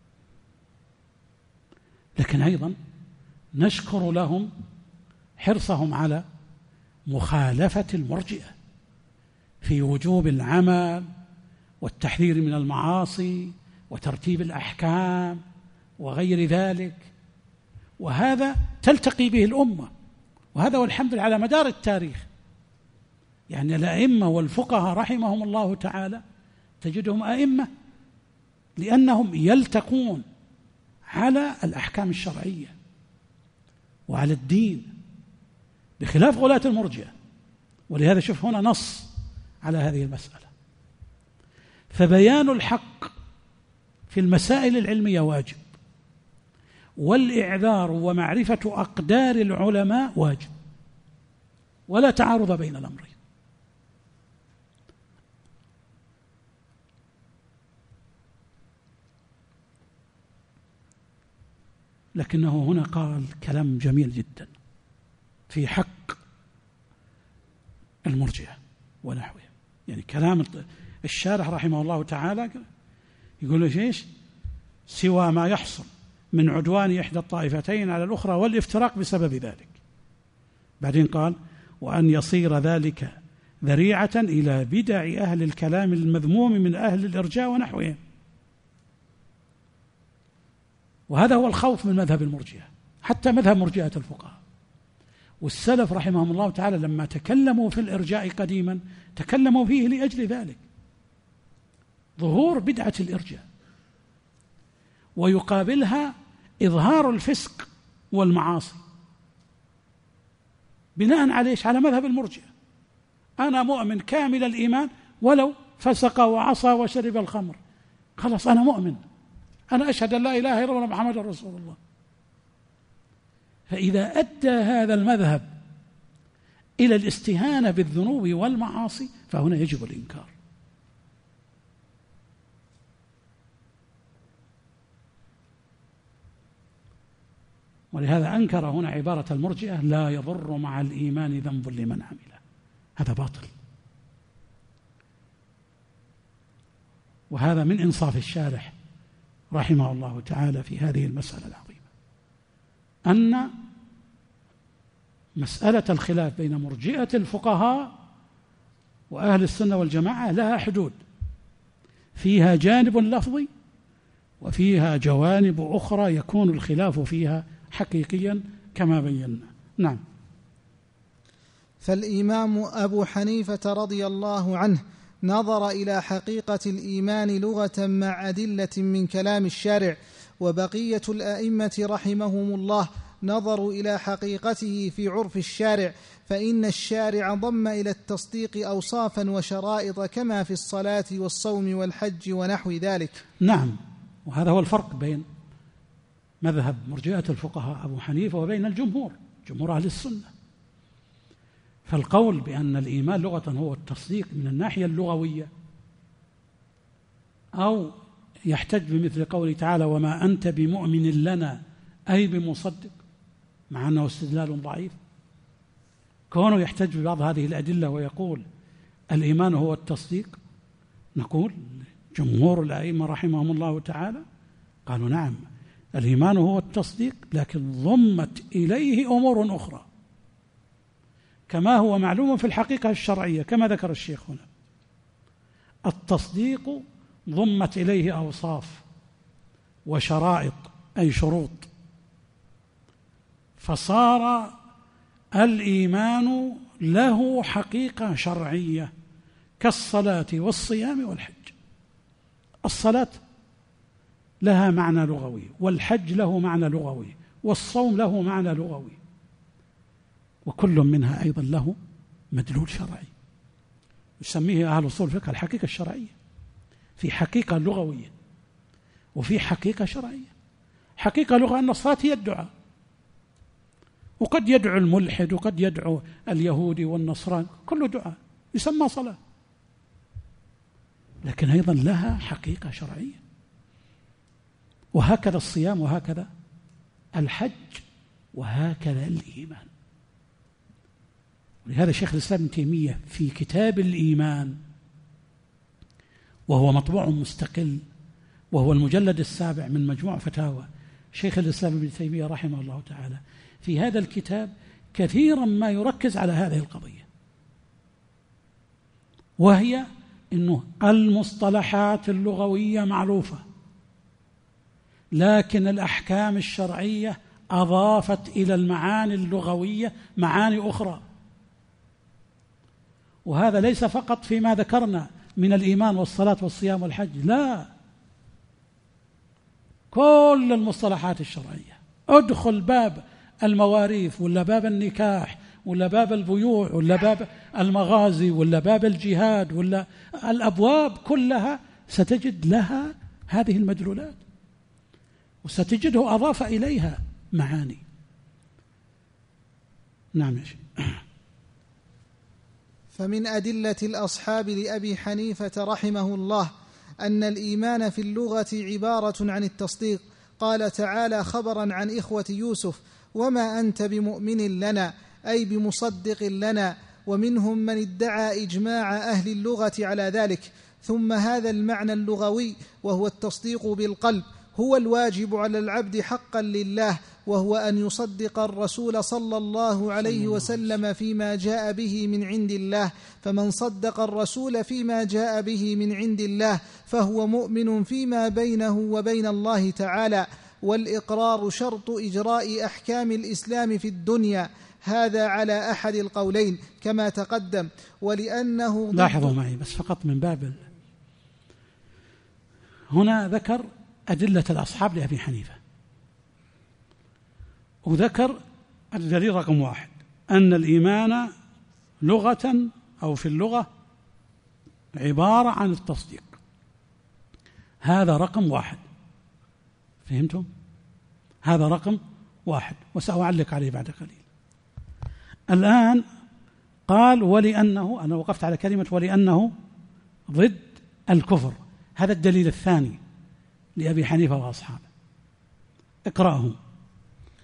لكن أيضا نشكر لهم حرصهم على مخالفة المرجئة في وجوب العمل والتحذير من المعاصي وترتيب الأحكام وغير ذلك، وهذا تلتقي به الأمة، وهذا والحمد لله على مدار التاريخ. الأئمة والفقهاء رحمهم الله تعالى تجدهم أئمة لأنهم يلتقون على الأحكام الشرعية وعلى الدين، بخلاف غلاة المرجئة. ولهذا شوف هنا نص على هذه المسألة. فبيان الحق في المسائل العلمية واجب، والإعذار ومعرفة أقدار العلماء واجب، ولا تعارض بين الأمرين. لكنه هنا قال كلام جميل جدا في حق المرجئة ونحوه. كلام الشارح رحمه الله تعالى يقول له ايش؟ سوى ما يحصل من عدوان إحدى الطائفتين على الأخرى والافتراق بسبب ذلك. بعدين قال وأن يصير ذلك ذريعة إلى بدع أهل الكلام المذموم من أهل الإرجاء ونحوهم. وهذا هو الخوف من مذهب المرجئة، حتى مذهب مرجئة الفقهاء. والسلف رحمهم الله تعالى لما تكلموا في الإرجاء قديما تكلموا فيه لأجل ذلك، ظهور بدعة الإرجاء، ويقابلها إظهار الفسق والمعاصي، بناء على مذهب المرجئة. أنا مؤمن كامل الإيمان ولو فسق وعصى وشرب الخمر، خلاص أنا مؤمن، أنا أشهد أن لا إله إلا الله محمد رسول الله. فإذا أدى هذا المذهب إلى الاستهانة بالذنوب والمعاصي فهنا يجب الإنكار. ولهذا أنكر هنا عبارة المرجئة لا يضر مع الإيمان ذنب لمن عمله، هذا باطل. وهذا من إنصاف الشارح رحمه الله تعالى في هذه المسألة العظيمة، أن مسألة الخلاف بين مرجئة الفقهاء وأهل السنة والجماعة لها حدود، فيها جانب لفظي وفيها جوانب أخرى يكون الخلاف فيها حقيقيا كما بينا. نعم. فالإمام أبو حنيفة رضي الله عنه نظر إلى حقيقة الإيمان لغة مع أدلة من كلام الشارع، وبقية الأئمة رحمهم الله نظروا إلى حقيقته في عرف الشارع، فإن الشارع ضم إلى التصديق أوصافا وشرائط كما في الصلاة والصوم والحج ونحو ذلك. نعم، وهذا هو الفرق بين مذهب مرجئة الفقهاء أبو حنيفة وبين الجمهور، جمهور أهل السنة. فالقول بأن الإيمان لغة هو التصديق من الناحية اللغوية، أو يحتج بمثل قوله تعالى وما أنت بمؤمن لنا أي بمصدق، مع أنه استدلال ضعيف. كونه يحتج ببعض هذه الأدلة ويقول الإيمان هو التصديق، نقول جمهور الأئمة رحمهم الله تعالى قالوا نعم الإيمان هو التصديق، لكن ضمت إليه أمور أخرى كما هو معلوم في الحقيقة الشرعية كما ذكر الشيخ هنا. التصديق ضمت إليه أوصاف وشرائط أي شروط، فصار الإيمان له حقيقة شرعية كالصلاة والصيام والحج. الصلاة لها معنى لغوي، والحج له معنى لغوي، والصوم له معنى لغوي، وكل منها أيضا له مدلول شرعي يسميه أهل أصول الفقه الحقيقة الشرعية. في حقيقة لغوية وفي حقيقة شرعية. حقيقة لغة أن الصلاة هي الدعاء، وقد يدعو الملحد وقد يدعو اليهودي والنصراني، كل دعاء يسمى صلاة، لكن أيضا لها حقيقة شرعية. وهكذا الصيام، وهكذا الحج، وهكذا الإيمان. ولهذا شيخ الإسلام ابن تيمية في كتاب الإيمان، وهو مطبوع مستقل، وهو المجلد 7 من مجموع فتاوى شيخ الإسلام ابن تيمية رحمه الله تعالى، في هذا الكتاب كثيرا ما يركز على هذه القضية، وهي أنه المصطلحات اللغوية معروفة، لكن الأحكام الشرعية أضافت إلى المعاني اللغوية معاني أخرى. وهذا ليس فقط فيما ذكرنا من الإيمان والصلاة والصيام والحج، لا، كل المصطلحات الشرعية. ادخل باب المواريث ولا باب النكاح ولا باب البيوع ولا باب المغازي ولا باب الجهاد ولا الأبواب كلها ستجد لها هذه المدلولات، وستجده أضاف إليها معاني. نعم يا شيخ. فمن أدلة الأصحاب لأبي حنيفة رحمه الله أن الإيمان في اللغة عبارة عن التصديق. قال تعالى خبرا عن إخوة يوسف وما أنت بمؤمن لنا أي بمصدق لنا، ومنهم من ادعى إجماع أهل اللغة على ذلك. ثم هذا المعنى اللغوي وهو التصديق بالقلب هو الواجب على العبد حقا لله، وهو أن يصدق الرسول صلى الله عليه وسلم فيما جاء به من عند الله. فمن صدق الرسول فيما جاء به من عند الله فهو مؤمن فيما بينه وبين الله تعالى. والإقرار شرط إجراء أحكام الإسلام في الدنيا، هذا على أحد القولين كما تقدم. ولأنه لاحظوا معي بس فقط من باب هنا ذكر أدلة الأصحاب لأبي حنيفة، وذكر الدليل رقم 1 أن الإيمان لغة أو في اللغة عبارة عن التصديق، هذا رقم 1. فهمتم؟ هذا رقم 1 وسأعلق عليه بعد قليل. الآن قال ولأنه، أنا وقفت على كلمة ولأنه ضد الكفر، هذا الدليل الثاني لأبي حنيفة وأصحابه. اقرأه.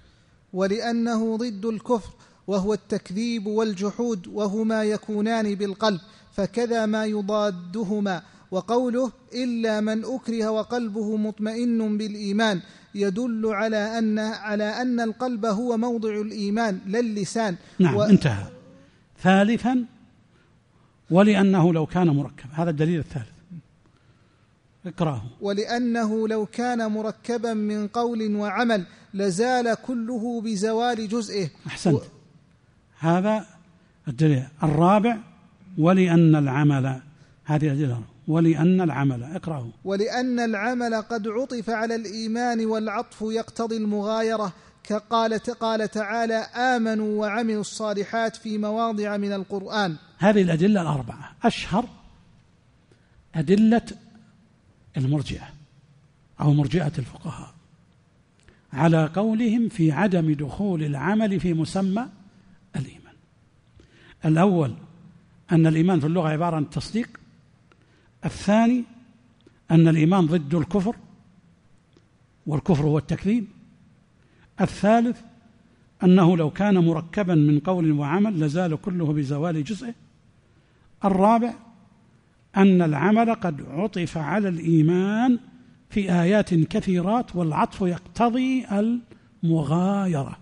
ولأنه ضد الكفر وهو التكذيب والجحود، وهما يكونان بالقلب، فكذا ما يضادهما. وقوله إلا من أكره وقلبه مطمئن بالإيمان يدل على أن القلب هو موضع الإيمان لا اللسان. نعم انتهى. ثالثا ولأنه لو كان مركبا، هذا الدليل الثالث، اقرأه. ولأنه لو كان مركبا من قول وعمل لزال كله بزوال جزئه. أحسنت. هذا الدليل الرابع، ولأن العمل، هذه الدليل، ولأن العمل، اقرأه. ولأن العمل قد عطف على الإيمان والعطف يقتضي المغايرة، قال تعالى آمنوا وعملوا الصالحات في مواضع من القرآن. هذه الأدلة الأربعة أشهر أدلة المرجئة أو مرجئة الفقهاء على قولهم في عدم دخول العمل في مسمى الإيمان. الأول أن الإيمان في اللغة عبارة عن التصديق. الثاني أن الإيمان ضد الكفر والكفر هو التكذيب. الثالث أنه لو كان مركبا من قول وعمل لزال كله بزوال جزئه. الرابع أن العمل قد عطف على الإيمان في آيات كثيرات والعطف يقتضي المغايرة.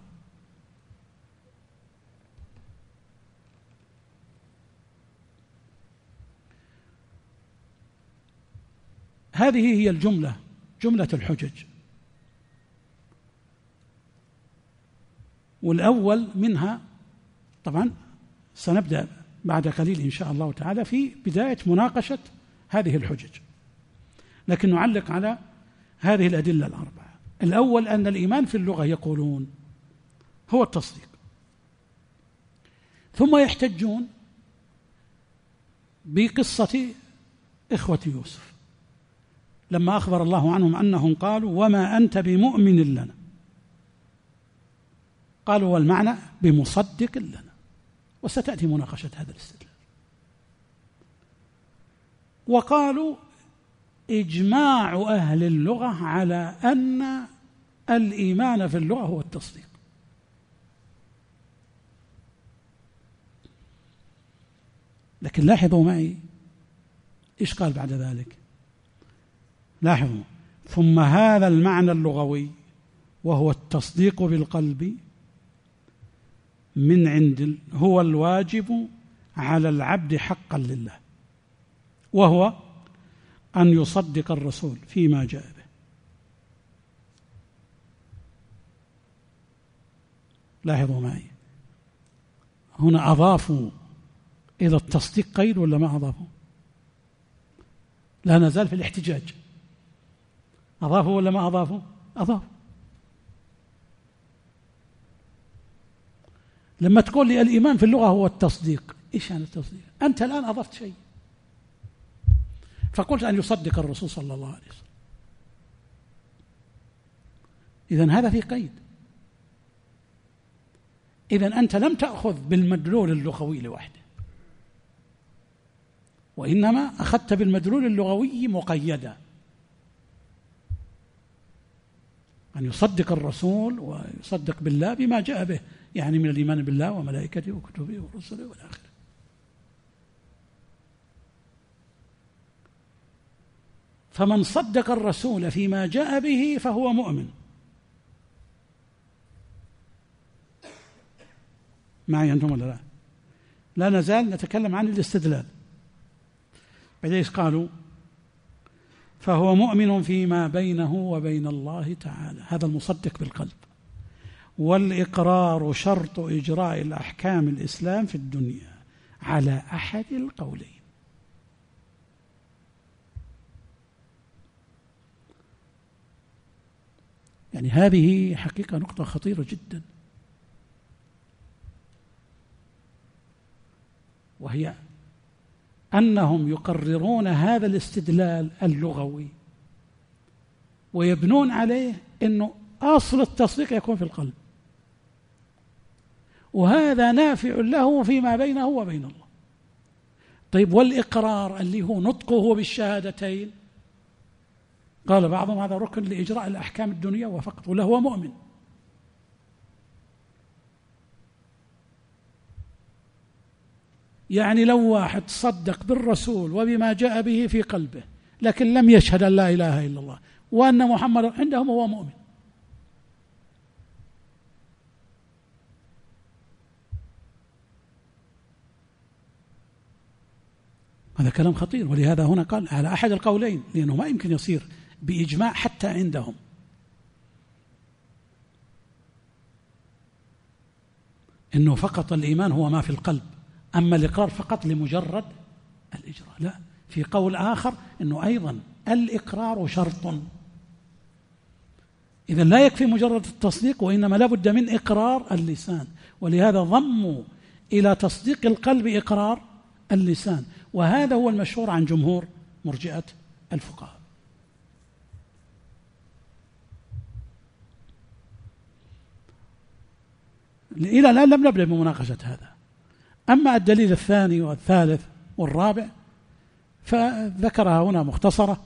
هذه هي جملة الحجج. والأول منها طبعا سنبدأ بعد قليل إن شاء الله تعالى في بداية مناقشة هذه الحجج، لكن نعلق على هذه الأدلة الأربعة. الأول أن الإيمان في اللغة يقولون هو التصديق، ثم يحتجون بقصة إخوة يوسف لما أخبر الله عنهم أنهم قالوا وما أنت بمؤمن لنا، قالوا والمعنى بمصدق لنا، وستأتي مناقشة هذا الاستدلال. وقالوا إجماع أهل اللغة على أن الإيمان في اللغة هو التصديق. لكن لاحظوا معي إيش قال بعد ذلك. لاحظوا ثم هذا المعنى اللغوي وهو التصديق بالقلب من عند هو الواجب على العبد حقا لله، وهو أن يصدق الرسول فيما جاء به. لاحظوا معي هنا أضافوا إذا التصديق قيد ولا ما أضافوا؟ لا نزال في الاحتجاج. أضافوا ولا ما أضافوا؟ أضافوا. لما تقول لي الإيمان في اللغة هو التصديق، إيش يعني التصديق؟ أنت الآن أضفت شيء، فقلت أن يصدق الرسول صلى الله عليه وسلم، إذن هذا في قيد. إذن أنت لم تأخذ بالمدلول اللغوي لوحده، وإنما أخذت بالمدلول اللغوي مقيدا، أن يصدق الرسول ويصدق بالله بما جاء به، يعني من الإيمان بالله وملائكته وكتبه ورسله والآخر. فمن صدق الرسول فيما جاء به فهو مؤمن. معي أنتم ولا لا؟ لا نزال نتكلم عن الاستدلال. بعدين قالوا فهو مؤمن فيما بينه وبين الله تعالى، هذا المصدق بالقلب. والإقرار شرط إجراء الأحكام الإسلام في الدنيا على أحد القولين. يعني هذه حقيقة نقطة خطيرة جدا، وهي أنهم يقررون هذا الاستدلال اللغوي ويبنون عليه أنه أصل التصديق يكون في القلب، وهذا نافع له فيما بينه وبين الله. طيب والإقرار اللي هو نطقه بالشهادتين، قال بعضهم هذا ركن لإجراء الأحكام الدنيا وفقط، ولا هو مؤمن. يعني لو واحد صدق بالرسول وبما جاء به في قلبه لكن لم يشهد أن لا إله إلا الله وأن محمد عندهم هو مؤمن، هذا كلام خطير. ولهذا هنا قال على أحد القولين، لأنه ما يمكن يصير بإجماع حتى عندهم. إنه فقط الإيمان هو ما في القلب، أما الإقرار فقط لمجرد الإجراء. لا، في قول آخر إنه أيضا الإقرار شرط، إذا لا يكفي مجرد التصديق، وإنما لا بد من إقرار اللسان. ولهذا ضموا إلى تصديق القلب إقرار اللسان، وهذا هو المشهور عن جمهور مرجئة الفقهاء. إلى الآن لم نبدأ بمناقشة هذا. أما الدليل الثاني والثالث والرابع فذكرها هنا مختصرة،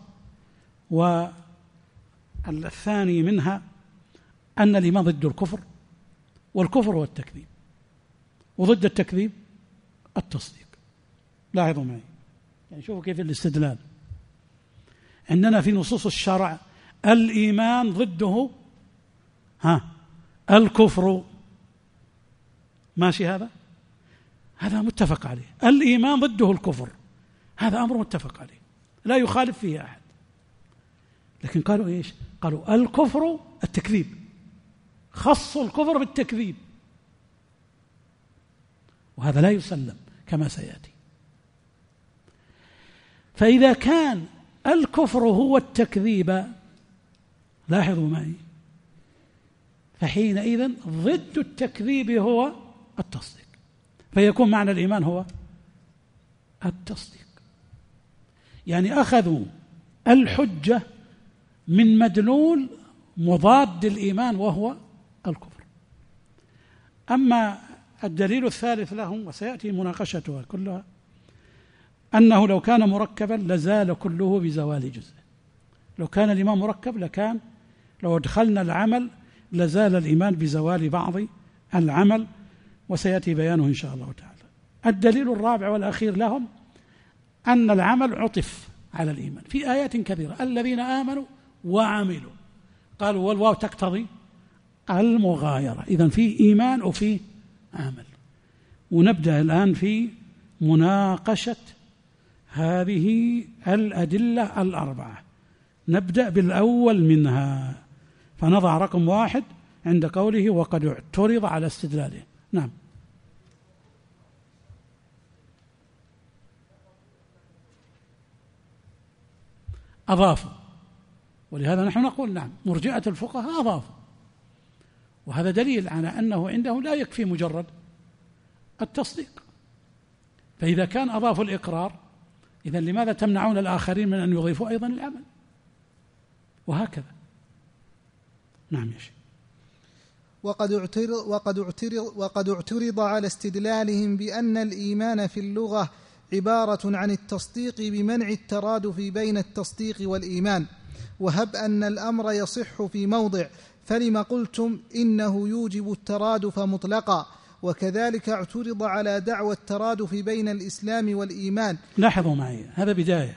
والثاني منها أن الإيمان ضد الكفر، والكفر هو التكذيب، وضد التكذيب التصديق. لاحظوا معي، يعني شوفوا كيف الاستدلال. عندنا في نصوص الشرع الإيمان ضده الكفر، ماشي؟ هذا متفق عليه. الإيمان ضده الكفر، هذا أمر متفق عليه لا يخالف فيه أحد. لكن قالوا إيش؟ قالوا الكفر التكذيب، خصوا الكفر بالتكذيب، وهذا لا يسلم كما سيأتي. فإذا كان الكفر هو التكذيب، لاحظوا معي، فحينئذ ضد التكذيب هو التصديق، فيكون معنى الإيمان هو التصديق. يعني أخذوا الحجة من مدلول مضاد الإيمان وهو الكفر. أما الدليل الثالث لهم وسيأتي مناقشتها كلها، أنه لو كان مركبا لزال كله بزوال جزء. لو كان الإيمان مركب لكان لو أدخلنا العمل لزال الإيمان بزوال بعض العمل، وسيأتي بيانه إن شاء الله تعالى. الدليل الرابع والأخير لهم أن العمل عطف على الإيمان في آيات كثيرة، الذين آمنوا وعملوا، قالوا والواو تقتضي المغايرة، إذن في إيمان وفي عمل. ونبدأ الآن في مناقشة هذه الأدلة الأربعة. نبدأ بالأول منها، فنضع رقم 1 عند قوله وقد اعترض على استدلاله. نعم. أضافوا، ولهذا نحن نقول نعم مرجئة الفقهاء أضافوا، وهذا دليل على أنه عنده لا يكفي مجرد التصديق. فإذا كان أضافوا الإقرار، إذن لماذا تمنعون الآخرين من أن يضيفوا أيضا العمل؟ وهكذا. نعم يا شيخ. وقد اعترض على استدلالهم بأن الإيمان في اللغة عبارة عن التصديق بمنع الترادف بين التصديق والإيمان، وهب أن الأمر يصح في موضع، فلم قلتم إنه يوجب الترادف مطلقا؟ وكذلك اعترض على دعوى الترادف بين الإسلام والإيمان. لاحظوا معي، هذا بداية.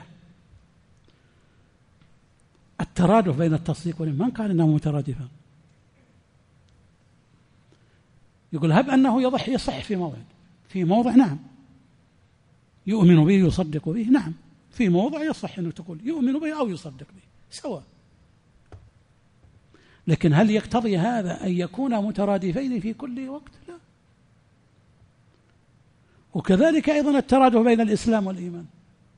الترادف بين التصديق والإيمان، من قال إنه مترادفا؟ يقول هب أنه يصح في موضع نعم يؤمن به يصدق به، نعم في موضع يصح أنه تقول يؤمن به أو يصدق به سواء. لكن هل يقتضي هذا أن يكون مترادفين في كل وقت؟ لا. وكذلك أيضا الترادف بين الإسلام والإيمان،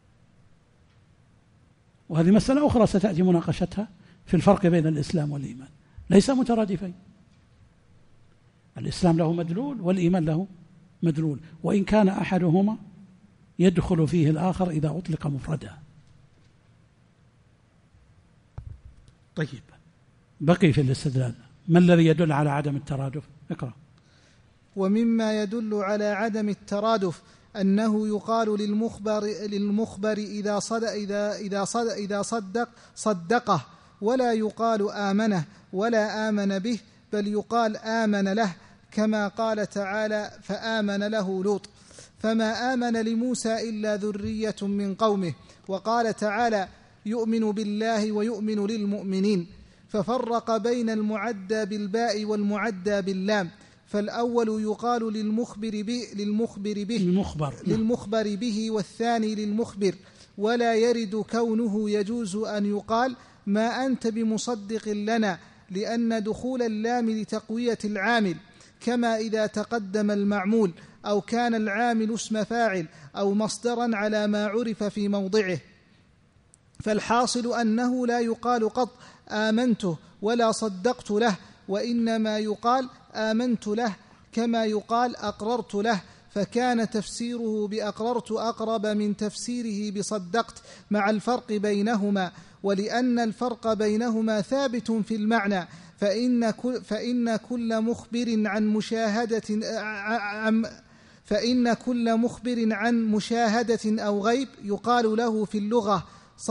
وهذه مسألة أخرى ستأتي مناقشتها في الفرق بين الإسلام والإيمان، ليس مترادفين. الإسلام له مدلول والإيمان له مدلول، وإن كان أحدهما يدخل فيه الآخر إذا أطلق مفردا. طيب، بقي في الاستدلال ما الذي يدل على عدم الترادف؟ اقرأ. ومما يدل على عدم الترادف أنه يقال للمخبر إذا صدقه، ولا يقال آمنه ولا آمن به، بل يقال آمن له، كما قال تعالى فآمن له لوط. فما آمن لموسى إلا ذرية من قومه. وقال تعالى: يؤمن بالله ويؤمن للمؤمنين، ففرق بين المعدى بالباء والمعدى باللام، فالأول يقال للمخبر به والثاني للمخبر، ولا يرد كونه يجوز أن يقال ما أنت بمصدق لنا، لأن دخول اللام لتقوية العامل، كما إذا تقدم المعمول أو كان العامل اسم فاعل أو مصدرا على ما عرف في موضعه. فالحاصل أنه لا يقال قط آمنته ولا صدقت له، وإنما يقال آمنت له كما يقال أقررت له، فكان تفسيره بأقررت أقرب من تفسيره بصدقت مع الفرق بينهما. ولأن الفرق بينهما ثابت في المعنى، فإن كل مخبر عن مشاهدة أو غيب يقال له في اللغة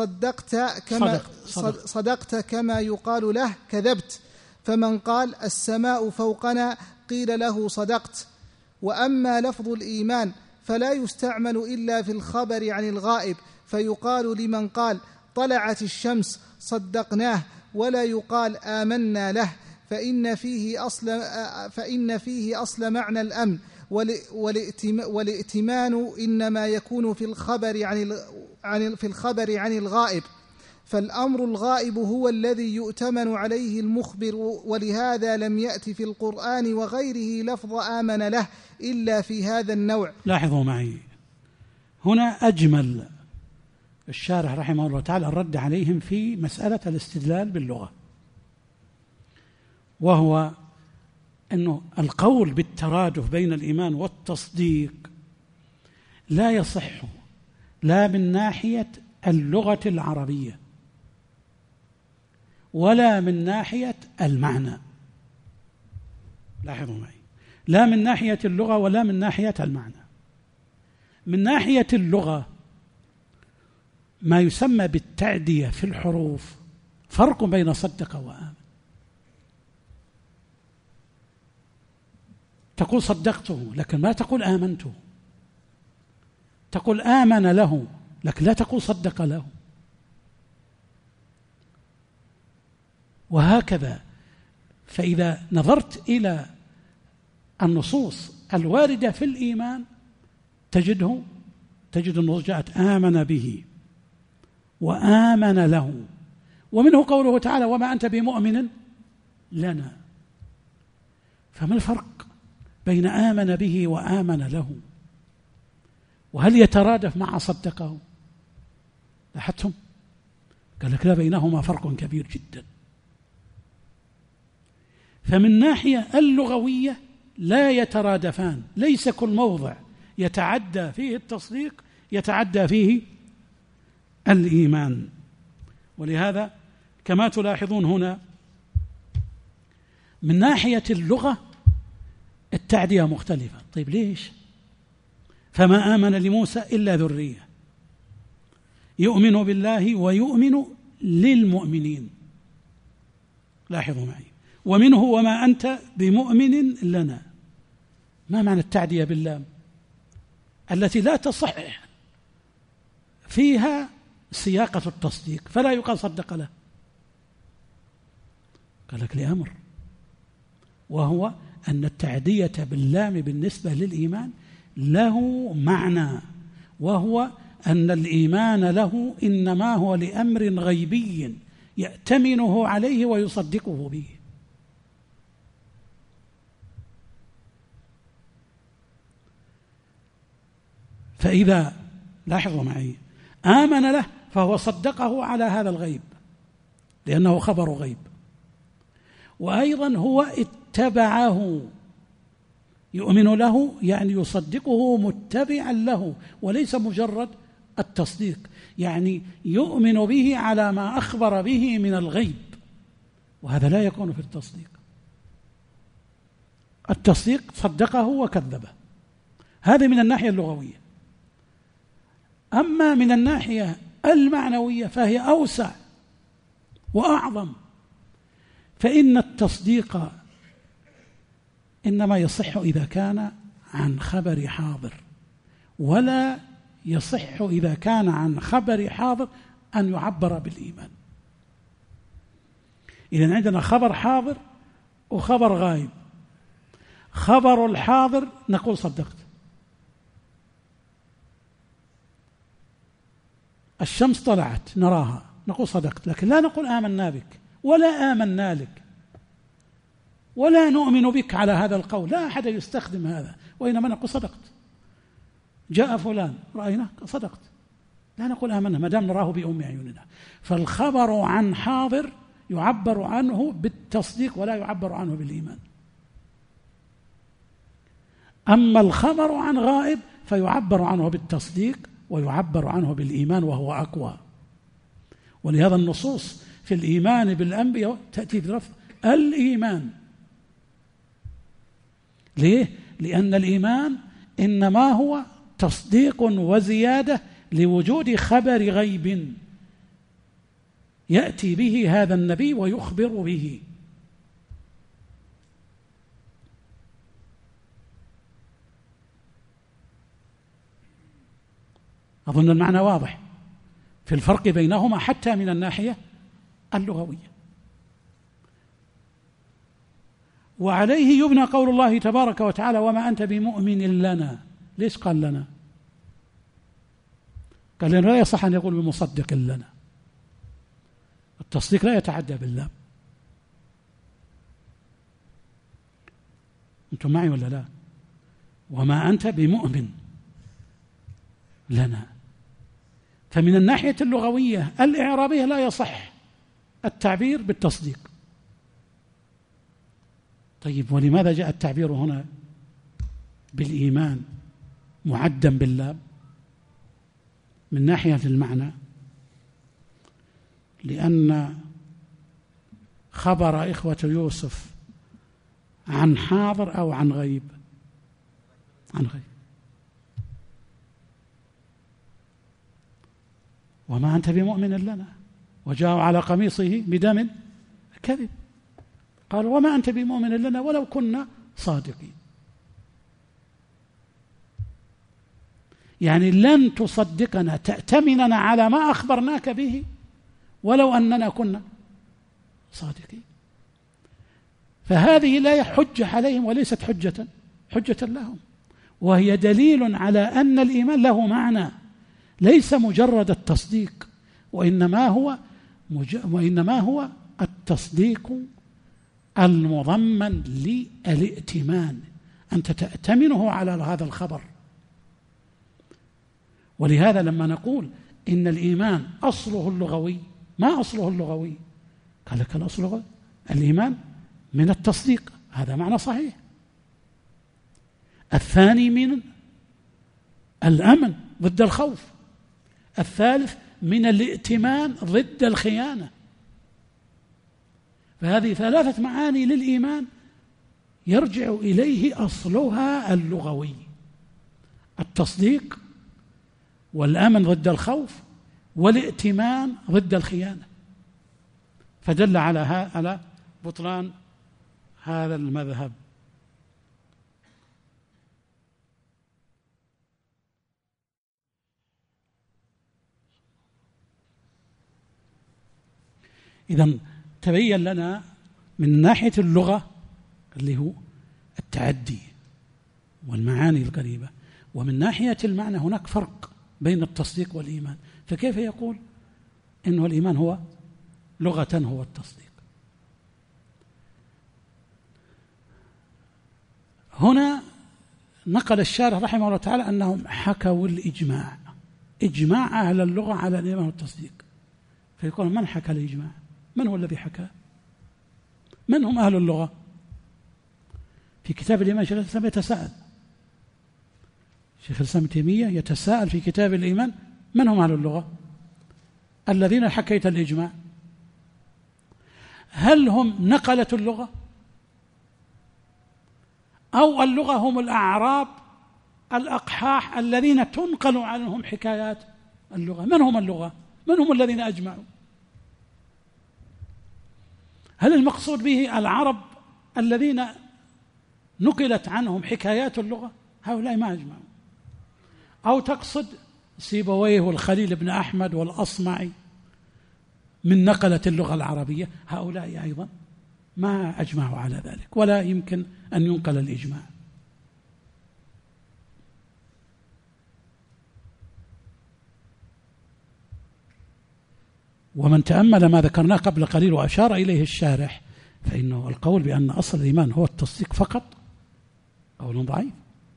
صدقت كما يقال له كذبت. فمن قال السماء فوقنا قيل له صدقت. وأما لفظ الإيمان فلا يستعمل إلا في الخبر عن الغائب، فيقال لمن قال طلعت الشمس صدقناه، ولا يقال آمنا له، فإن فيه أصل معنى الأمن، والائتمان إنما يكون في الخبر عن الغائب، فالأمر الغائب هو الذي يؤتمن عليه المخبر، ولهذا لم يأت في القرآن وغيره لفظ آمن له إلا في هذا النوع. لاحظوا معي هنا أجمل الشارح رحمه الله تعالى الرد عليهم في مسألة الاستدلال باللغة، وهو أنه القول بالترادف بين الإيمان والتصديق لا يصح لا من ناحية اللغة العربية ولا من ناحية المعنى. لاحظوا معي، لا من ناحية اللغة ولا من ناحية المعنى. من ناحية اللغة ما يسمى بالتعدية في الحروف فرق بين صدق وآمن. تقول صدقته لكن ما تقول آمنته، تقول آمن له لكن لا تقول صدق له، وهكذا. فإذا نظرت إلى النصوص الواردة في الإيمان تجد النصوص جاءت آمن به وآمن له، ومنه قوله تعالى وما أنت بمؤمن لنا. فما الفرق بين آمن به وآمن له؟ وهل يترادف مع صدقه؟ لاحظتم؟ قال لك لا، بينهما فرق كبير جدا. فمن ناحية اللغوية لا يترادفان، ليس كل موضع يتعدى فيه التصديق يتعدى فيه الإيمان. ولهذا كما تلاحظون هنا من ناحية اللغة التعدية مختلفة. طيب ليش؟ فما آمن لموسى إلا ذرية، يؤمن بالله ويؤمن للمؤمنين. لاحظوا معي، ومنه وما أنت بمؤمن لنا. ما معنى التعدية باللام التي لا تصح فيها سياقة التصديق، فلا يقال صدق له؟ قال لك لأمر، وهو أن التعدية باللام بالنسبة للإيمان له معنى، وهو أن الإيمان له إنما هو لأمر غيبي يأتمنه عليه ويصدقه به. فإذا لاحظوا معي آمن له فهو صدقه على هذا الغيب لأنه خبر غيب، وأيضا هو اتبعه. يؤمن له يعني يصدقه متبعا له، وليس مجرد التصديق، يعني يؤمن به على ما أخبر به من الغيب، وهذا لا يكون في التصديق. التصديق صدقه وكذبه، هذا من الناحية اللغوية. أما من الناحية المعنوية فهي أوسع وأعظم، فإن التصديق إنما يصح إذا كان عن خبر حاضر، ولا يصح إذا كان عن خبر حاضر أن يعبر بالإيمان. إذن عندنا خبر حاضر وخبر غائب. خبر الحاضر نقول صدقت، الشمس طلعت نراها نقول صدقت، لكن لا نقول آمنا بك ولا آمنا لك ولا نؤمن بك على هذا القول، لا أحد يستخدم هذا، وإنما نقول صدقت. جاء فلان رأيناه صدقت، لا نقول آمنا ما دام نراه بأم عيوننا. فالخبر عن حاضر يعبر عنه بالتصديق ولا يعبر عنه بالإيمان. أما الخبر عن غائب فيعبر عنه بالتصديق ويعبر عنه بالإيمان وهو أقوى. ولهذا النصوص في الإيمان بالأنبياء تأتي بلفظ الإيمان. ليه؟ لأن الإيمان إنما هو تصديق وزيادة لوجود خبر غيب يأتي به هذا النبي ويخبر به. أظن المعنى واضح في الفرق بينهما حتى من الناحية اللغوية. وعليه يبنى قول الله تبارك وتعالى وما أنت بمؤمن لنا. ليش قال لنا؟ قال لنا لا يصح أن يقول بمصدق لنا، التصديق لا يتعدى بالله. أنتم معي ولا لا؟ وما أنت بمؤمن لنا. فمن الناحية اللغوية الإعرابية لا يصح التعبير بالتصديق. طيب ولماذا جاء التعبير هنا بالإيمان معدا باللام؟ من ناحية المعنى لأن خبر إخوة يوسف عن حاضر أو عن غيب؟ عن غيب. وما أنت بمؤمن لنا وجاءوا على قميصه بدم كذب، قالوا وما أنت بمؤمن لنا ولو كنا صادقين. يعني لن تصدقنا تأتمننا على ما أخبرناك به ولو أننا كنا صادقين. فهذه لا حجة عليهم وليست حجة لهم، وهي دليل على أن الإيمان له معنى ليس مجرد التصديق، وإنما هو التصديق المضمن للائتمان، أنت تأتمنه على هذا الخبر. ولهذا لما نقول إن الإيمان أصله اللغوي، ما أصله اللغوي؟ قال لك الأصل الإيمان من التصديق، هذا معنى صحيح. الثاني من الأمن ضد الخوف، الثالث من الائتمان ضد الخيانة. فهذه ثلاثة معاني للإيمان يرجع إليه أصلها اللغوي: التصديق والأمن ضد الخوف والائتمان ضد الخيانة. فدل على بطلان هذا المذهب. إذن تبين لنا من ناحية اللغة اللي هو التعدي والمعاني القريبة، ومن ناحية المعنى هناك فرق بين التصديق والإيمان. فكيف يقول إنه الإيمان هو لغة هو التصديق؟ هنا نقل الشارح رحمه الله تعالى أنهم حكوا الإجماع، إجماع أهل اللغة على الإيمان والتصديق. فيقول من حكى الإجماع؟ من هو الذي حكى؟ من هم أهل اللغة؟ في كتاب الإيمان شيخ الإسلام يتساءل، شيخ الإسلام تيمية يتساءل في كتاب الإيمان من هم أهل اللغة الذين حكيت الإجماع؟ هل هم نقلة اللغة أو اللغة هم الأعراب الأقحاح الذين تنقل عنهم حكايات اللغة؟ من هم اللغة؟ من هم الذين أجمعوا؟ هل المقصود به العرب الذين نقلت عنهم حكايات اللغة؟ هؤلاء ما أجمعوا. أو تقصد سيبويه والخليل بن أحمد والأصمعي من نقلة اللغة العربية، هؤلاء أيضا ما أجمعوا على ذلك، ولا يمكن أن ينقل الإجماع. ومن تأمل ما ذكرناه قبل قليل وأشار إليه الشارح، فإنه القول بأن أصل الإيمان هو التصديق فقط قول ضعيف.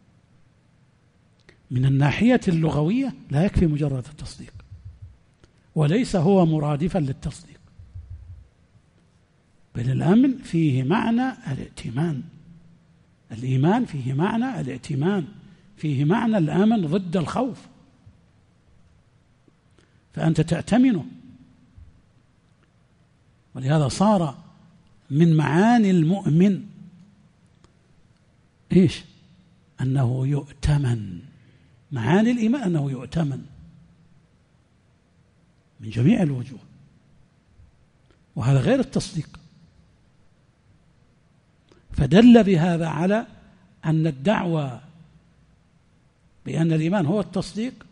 من الناحية اللغوية لا يكفي مجرد التصديق، وليس هو مرادفا للتصديق، بل الأمن فيه معنى الائتمان، الإيمان فيه معنى الائتمان، فيه معنى الأمن ضد الخوف، فأنت تأتمنه. ولهذا صار من معاني المؤمن إيش؟ أنه يؤتمن. معاني الإيمان أنه يؤتمن من جميع الوجوه، وهذا غير التصديق. فدل بهذا على أن الدعوة بأن الإيمان هو التصديق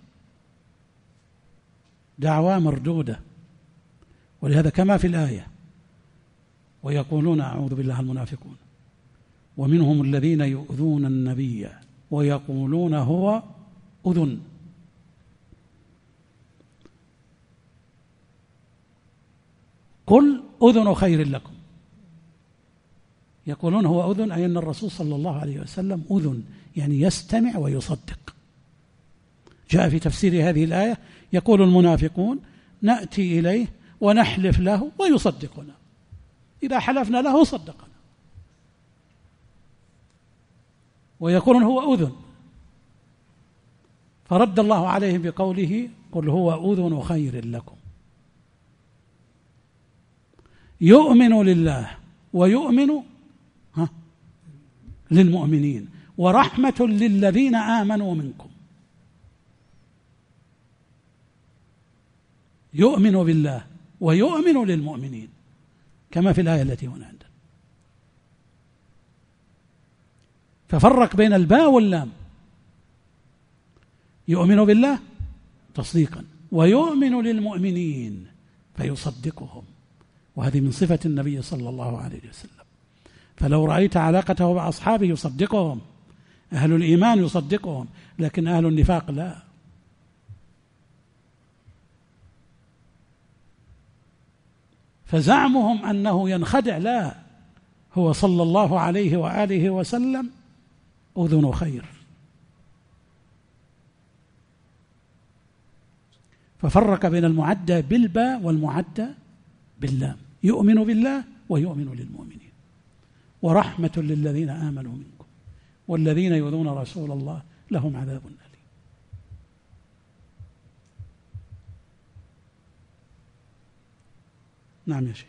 دعوة مردودة. ولهذا كما في الآية ويقولون أعوذ بالله المنافقون ومنهم الذين يؤذون النبي ويقولون هو أذن. قل أذن خير لكم. يقولون هو أذن، أي أن الرسول صلى الله عليه وسلم أذن، يعني يستمع ويصدق. جاء في تفسير هذه الآية يقول المنافقون نأتي إليه ونحلف له ويصدقنا، إذا حلفنا له صدقنا. ويقولون هو أذن، فرد الله عليهم بقوله قل هو أذن خير لكم. يؤمن لله ويؤمن للمؤمنين ورحمة للذين آمنوا منكم. يؤمن بالله ويؤمن للمؤمنين كما في الآية التي هنا عندنا. ففرق بين الباء واللام. يؤمن بالله تصديقا ويؤمن للمؤمنين فيصدقهم، وهذه من صفة النبي صلى الله عليه وسلم. فلو رأيت علاقته مع أصحابه يصدقهم، أهل الإيمان يصدقهم، لكن أهل النفاق لا. فزعمهم أنه ينخدع، لا، هو صلى الله عليه وآله وسلم أذن خير. ففرق بين المعدى بالباء والمعدى باللام. يؤمن بالله ويؤمن للمؤمنين ورحمة للذين آمنوا منكم والذين يؤذون رسول الله لهم عذاب أليم. نعم يا شيخ.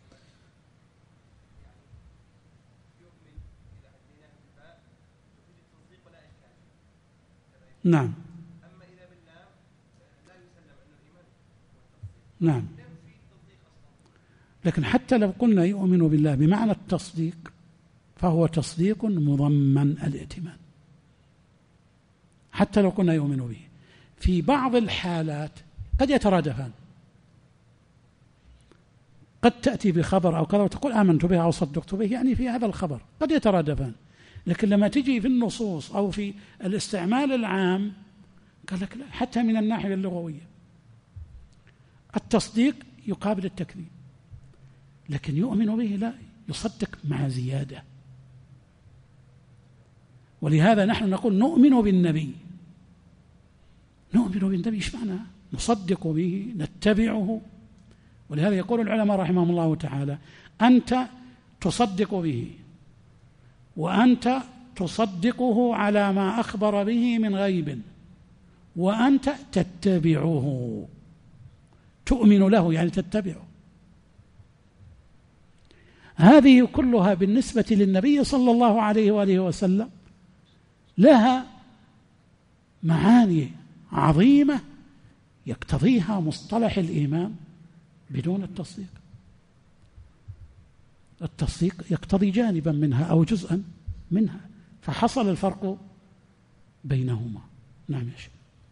نعم. أما إذا بالله لا يسلم أن الإيمان. نعم. لكن حتى لو قلنا يؤمن بالله بمعنى التصديق فهو تصديق مضمن الائتمان، حتى لو قلنا يؤمن به. في بعض الحالات قد يترادفان، قد تأتي بخبر أو كذا وتقول آمنت به أو صدقت به، يعني في هذا الخبر قد يترادفان. لكن لما تجي في النصوص أو في الاستعمال العام قال لك لا، حتى من الناحية اللغوية التصديق يقابل التكذيب، لكن يؤمن به لا، يصدق مع زيادة. ولهذا نحن نقول نؤمن بالنبي. نؤمن بالنبي ايش معنى؟ نصدق به، نتبعه. ولهذا يقول العلماء رحمهم الله تعالى أنت تصدق به وأنت تصدقه على ما أخبر به من غيب وأنت تتبعه. تؤمن له يعني تتبعه. هذه كلها بالنسبة للنبي صلى الله عليه وآله وسلم لها معاني عظيمة يقتضيها مصطلح الإيمان بدون التصديق. التصديق يقتضي جانبا منها أو جزءا منها، فحصل الفرق بينهما. نعم يا شيخ.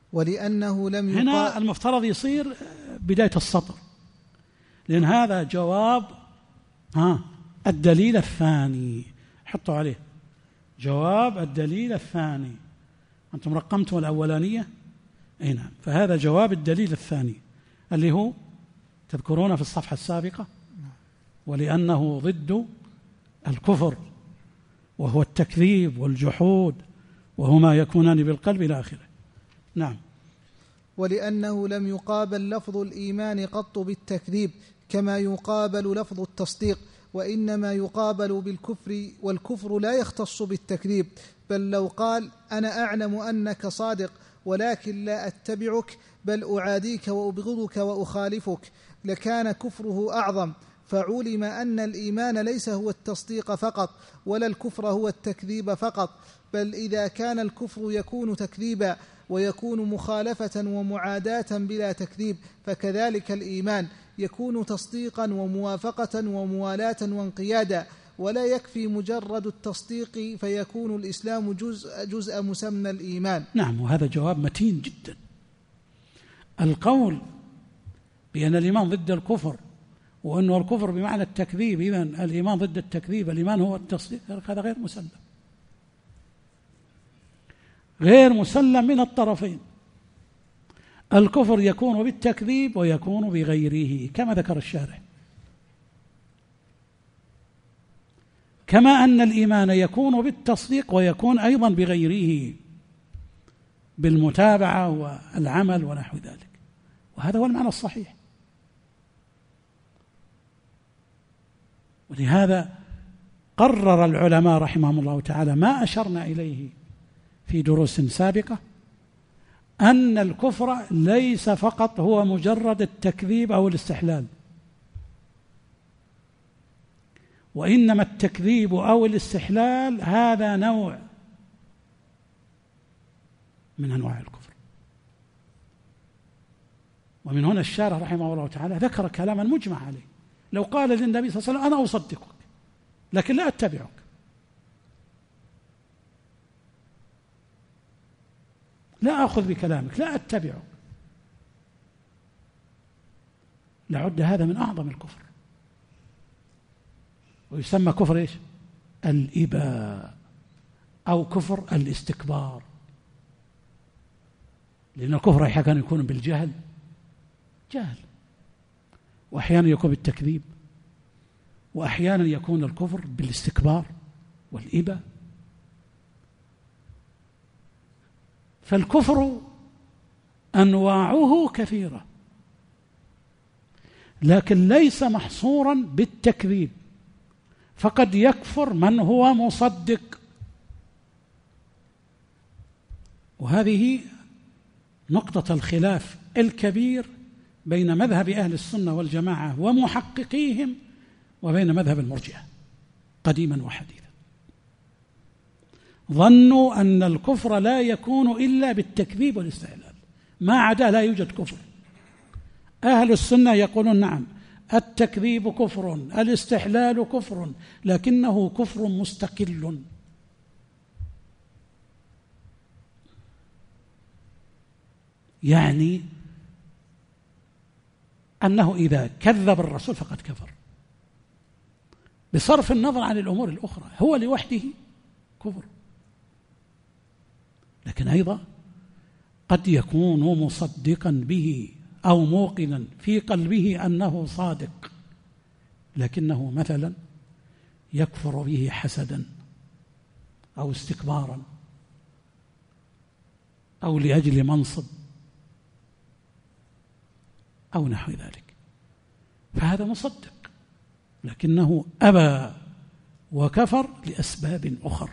ولأنه لم هنا المفترض يصير بداية السطر، لأن هذا جواب الدليل الثاني، حطوا عليه جواب الدليل الثاني. أنتم رقمتم الأولانية؟ أي نعم، فهذا جواب الدليل الثاني اللي هو تذكرونه في الصفحة السابقة، ولأنه ضد الكفر وهو التكذيب والجحود وهما يكونان بالقلب إلى آخره. نعم. ولأنه لم يقابل لفظ الإيمان قط بالتكذيب كما يقابل لفظ التصديق، وإنما يقابل بالكفر، والكفر لا يختص بالتكذيب، بل لو قال أنا أعلم أنك صادق ولكن لا أتبعك بل أعاديك وأبغضك وأخالفك لكان كفره أعظم، فعلم أن الإيمان ليس هو التصديق فقط ولا الكفر هو التكذيب فقط، بل إذا كان الكفر يكون تكذيبا ويكون مخالفة ومعاداة بلا تكذيب، فكذلك الإيمان يكون تصديقا وموافقة وموالاة وانقيادا، ولا يكفي مجرد التصديق فيكون الإسلام جزء مسمى الإيمان. نعم، وهذا جواب متين جدا. القول بأن الإيمان ضد الكفر وأنه الكفر بمعنى التكذيب، إذن الإيمان ضد التكذيب، الإيمان هو التصديق، هذا غير مسلم، غير مسلم من الطرفين. الكفر يكون بالتكذيب ويكون بغيره كما ذكر الشارح، كما أن الإيمان يكون بالتصديق ويكون أيضا بغيره بالمتابعة والعمل ونحو ذلك، وهذا هو المعنى الصحيح. ولهذا قرر العلماء رحمهم الله تعالى ما أشرنا إليه في دروس سابقة، أن الكفر ليس فقط هو مجرد التكذيب أو الاستحلال، وإنما التكذيب أو الاستحلال هذا نوع من أنواع الكفر. ومن هنا الشارع رحمه الله تعالى ذكر كلاما مجمع عليه، لو قال للنبي صلى الله عليه وسلم أنا أصدقك لكن لا أتبعك، لا أخذ بكلامك، لا أتبعك، لعد هذا من أعظم الكفر، ويسمى كفر إيش؟ الإباء أو كفر الاستكبار، لأن الكفر أحيانا يكون بالجهل، جهل، وأحيانا يكون بالتكذيب، وأحيانا يكون الكفر بالاستكبار والإباء. فالكفر أنواعه كثيرة، لكن ليس محصورا بالتكذيب، فقد يكفر من هو مصدق. وهذه نقطة الخلاف الكبير بين مذهب أهل السنة والجماعة ومحققيهم وبين مذهب المرجئة قديما وحديثا. ظنوا أن الكفر لا يكون إلا بالتكذيب والاستحلال، ما عدا لا يوجد كفر. أهل السنة يقولون نعم، التكذيب كفر، الاستحلال كفر، لكنه كفر مستقل. يعني أنه إذا كذب الرسول فقد كفر، بصرف النظر عن الأمور الأخرى، هو لوحده كفر. لكن أيضا قد يكون مصدقا به أو موقنا في قلبه أنه صادق، لكنه مثلا يكفر به حسدا أو استكبارا أو لأجل منصب أو نحو ذلك، فهذا مصدق لكنه أبى وكفر لأسباب أخرى.